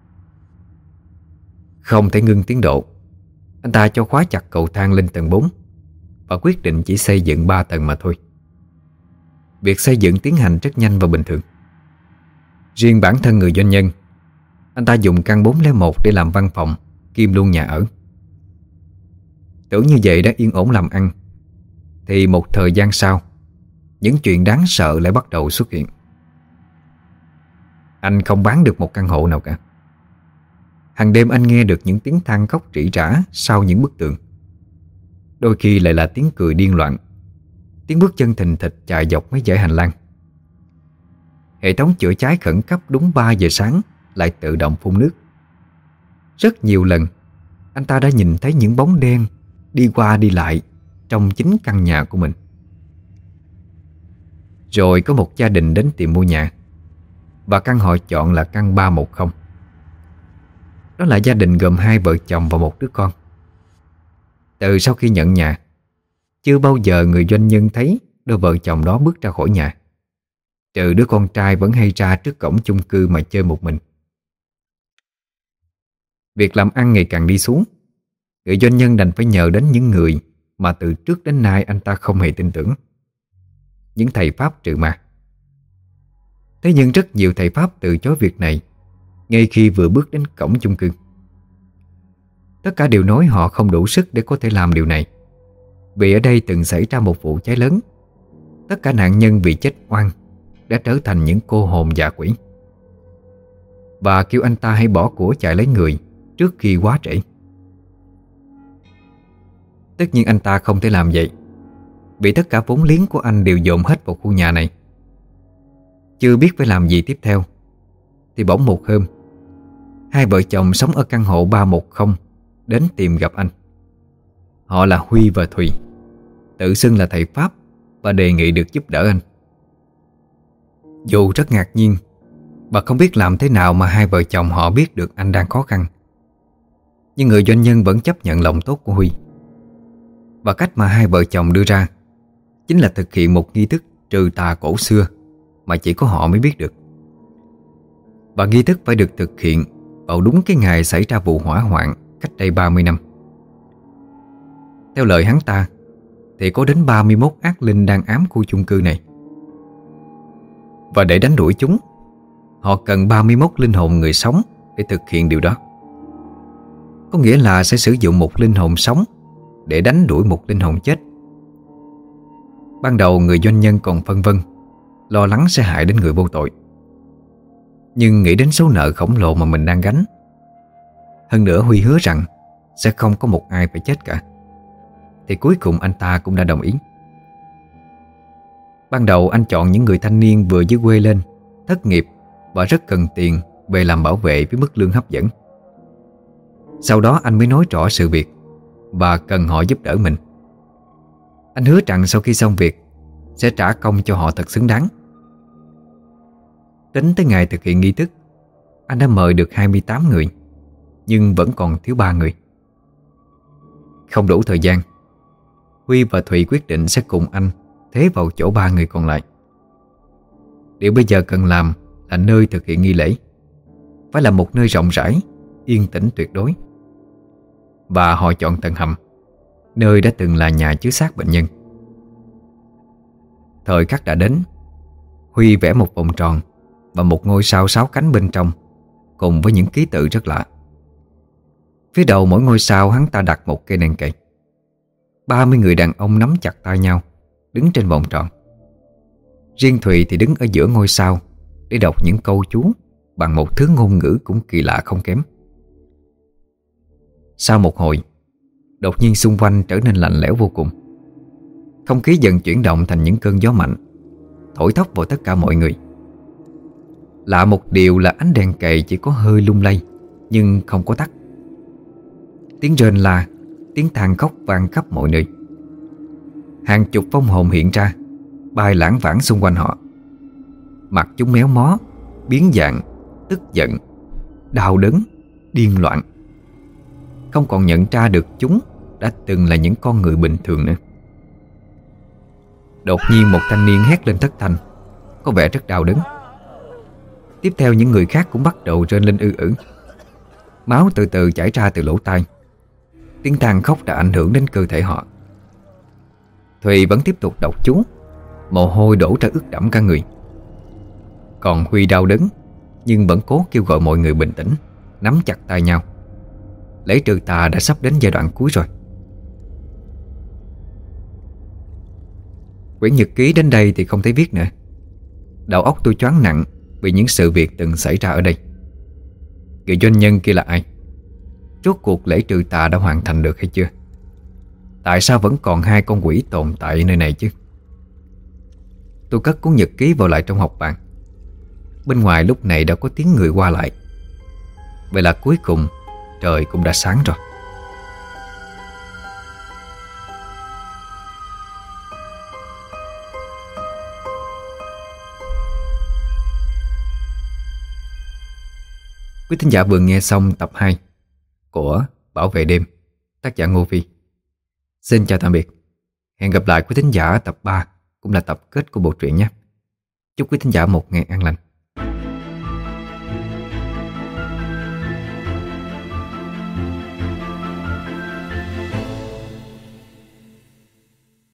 Không thể ngưng tiến độ, anh ta cho khóa chặt cầu thang lên tầng 4 và quyết định chỉ xây dựng 3 tầng mà thôi. Việc xây dựng tiến hành rất nhanh và bình thường. Riêng bản thân người doanh nhân, anh ta dùng căn 401 để làm văn phòng kiêm luôn nhà ở. Tưởng như vậy đã yên ổn làm ăn, thì một thời gian sau, những chuyện đáng sợ lại bắt đầu xuất hiện. Anh không bán được một căn hộ nào cả. Hàng đêm anh nghe được những tiếng than khóc rỉ rả sau những bức tường. Đôi khi lại là tiếng cười điên loạn, tiếng bước chân thình thịch chạy dọc mấy dãy hành lang. Hệ thống chữa cháy khẩn cấp đúng 3 giờ sáng lại tự động phun nước. Rất nhiều lần anh ta đã nhìn thấy những bóng đen đi qua đi lại trong chính căn nhà của mình. Rồi có một gia đình đến tìm mua nhà, và căn họ chọn là căn 310. Đó là gia đình gồm 2 vợ chồng và một đứa con. Từ sau khi nhận nhà, chưa bao giờ người doanh nhân thấy đôi vợ chồng đó bước ra khỏi nhà, trừ đứa con trai vẫn hay ra trước cổng chung cư mà chơi một mình. Việc làm ăn ngày càng đi xuống, người doanh nhân đành phải nhờ đến những người mà từ trước đến nay anh ta không hề tin tưởng, những thầy pháp trừ ma. Thế nhưng rất nhiều thầy pháp từ chối việc này ngay khi vừa bước đến cổng chung cư. Tất cả đều nói họ không đủ sức để có thể làm điều này, vì ở đây từng xảy ra một vụ cháy lớn. Tất cả nạn nhân vì chết oan đã trở thành những cô hồn dã quỷ, và kêu anh ta hãy bỏ của chạy lấy người trước khi quá trễ. Tất nhiên anh ta không thể làm vậy, vì tất cả vốn liếng của anh đều dồn hết vào khu nhà này. Chưa biết phải làm gì tiếp theo, thì bỗng một hôm, 2 vợ chồng sống ở căn hộ 310 đến tìm gặp anh. Họ là Huy và Thùy, tự xưng là thầy pháp và đề nghị được giúp đỡ anh. Dù rất ngạc nhiên và không biết làm thế nào mà 2 vợ chồng họ biết được anh đang khó khăn, nhưng người doanh nhân vẫn chấp nhận lòng tốt của Huy. Và cách mà 2 vợ chồng đưa ra chính là thực hiện một nghi thức trừ tà cổ xưa mà chỉ có họ mới biết được. Và nghi thức phải được thực hiện vào đúng cái ngày xảy ra vụ hỏa hoạn cách đây 30 năm. Theo lời hắn ta thì có đến 31 ác linh đang ám khu chung cư này. Và để đánh đuổi chúng, họ cần 31 linh hồn người sống để thực hiện điều đó. Có nghĩa là sẽ sử dụng một linh hồn sống để đánh đuổi một linh hồn chết. Ban đầu người doanh nhân còn phân vân, lo lắng sẽ hại đến người vô tội. Nhưng nghĩ đến số nợ khổng lồ mà mình đang gánh, hơn nữa Huy hứa rằng sẽ không có một ai phải chết cả, thì cuối cùng anh ta cũng đã đồng ý. Ban đầu anh chọn những người thanh niên vừa dưới quê lên, thất nghiệp và rất cần tiền về làm bảo vệ với mức lương hấp dẫn. Sau đó anh mới nói rõ sự việc và cần họ giúp đỡ mình. Anh hứa rằng sau khi xong việc sẽ trả công cho họ thật xứng đáng. Tính tới ngày thực hiện nghi thức, anh đã mời được 28 người, nhưng vẫn còn thiếu 3 người. Không đủ thời gian, Huy và Thùy quyết định sẽ cùng anh thế vào chỗ 3 người còn lại. Điều bây giờ cần làm là nơi thực hiện nghi lễ phải là một nơi rộng rãi, yên tĩnh tuyệt đối. Và họ chọn tầng hầm, nơi đã từng là nhà chứa xác bệnh nhân. Thời khắc đã đến. Huy vẽ một vòng tròn và một ngôi sao 6 cánh bên trong, cùng với những ký tự rất lạ. Phía đầu mỗi ngôi sao hắn ta đặt một cây đèn cầy. 30 người đàn ông nắm chặt tay nhau, đứng trên vòng tròn. Riêng Thùy thì đứng ở giữa ngôi sao để đọc những câu chú bằng một thứ ngôn ngữ cũng kỳ lạ không kém. Sau một hồi, đột nhiên xung quanh trở nên lạnh lẽo vô cùng. Không khí dần chuyển động thành những cơn gió mạnh, thổi thốc vào tất cả mọi người. Lạ một điều là ánh đèn cầy chỉ có hơi lung lay, nhưng không có tắt. Tiếng rên la, tiếng than khóc vang khắp mọi nơi. Hàng chục vong hồn hiện ra, bay lãng vãng xung quanh họ. Mặt chúng méo mó, biến dạng, tức giận, đau đớn, điên loạn. Không còn nhận ra được chúng đã từng là những con người bình thường nữa. Đột nhiên một thanh niên hét lên thất thanh, có vẻ rất đau đớn. Tiếp theo những người khác cũng bắt đầu rên lên ư ử. Máu từ từ chảy ra từ lỗ tai. Tiếng than khóc đã ảnh hưởng đến cơ thể họ. Thùy vẫn tiếp tục đọc chú, mồ hôi đổ ra ướt đẫm cả người. Còn Huy đau đớn, nhưng vẫn cố kêu gọi mọi người bình tĩnh, nắm chặt tay nhau. Lễ trừ tà đã sắp đến giai đoạn cuối rồi. Quyển nhật ký đến đây thì không thể viết nữa. Đầu óc tôi choáng nặng vì những sự việc từng xảy ra ở đây. Người doanh nhân kia là ai? Rốt cuộc lễ trừ tà đã hoàn thành được hay chưa? Tại sao vẫn còn 2 con quỷ tồn tại nơi này chứ? Tôi cất cuốn nhật ký vào lại trong hộc bàn. Bên ngoài lúc này đã có tiếng người qua lại. Vậy là cuối cùng trời cũng đã sáng rồi. Quý thính giả vừa nghe xong tập 2 của Bảo vệ đêm, tác giả Ngô Phi. Xin chào tạm biệt. Hẹn gặp lại quý thính giả tập 3, cũng là tập kết của bộ truyện nhé. Chúc quý thính giả một ngày an lành.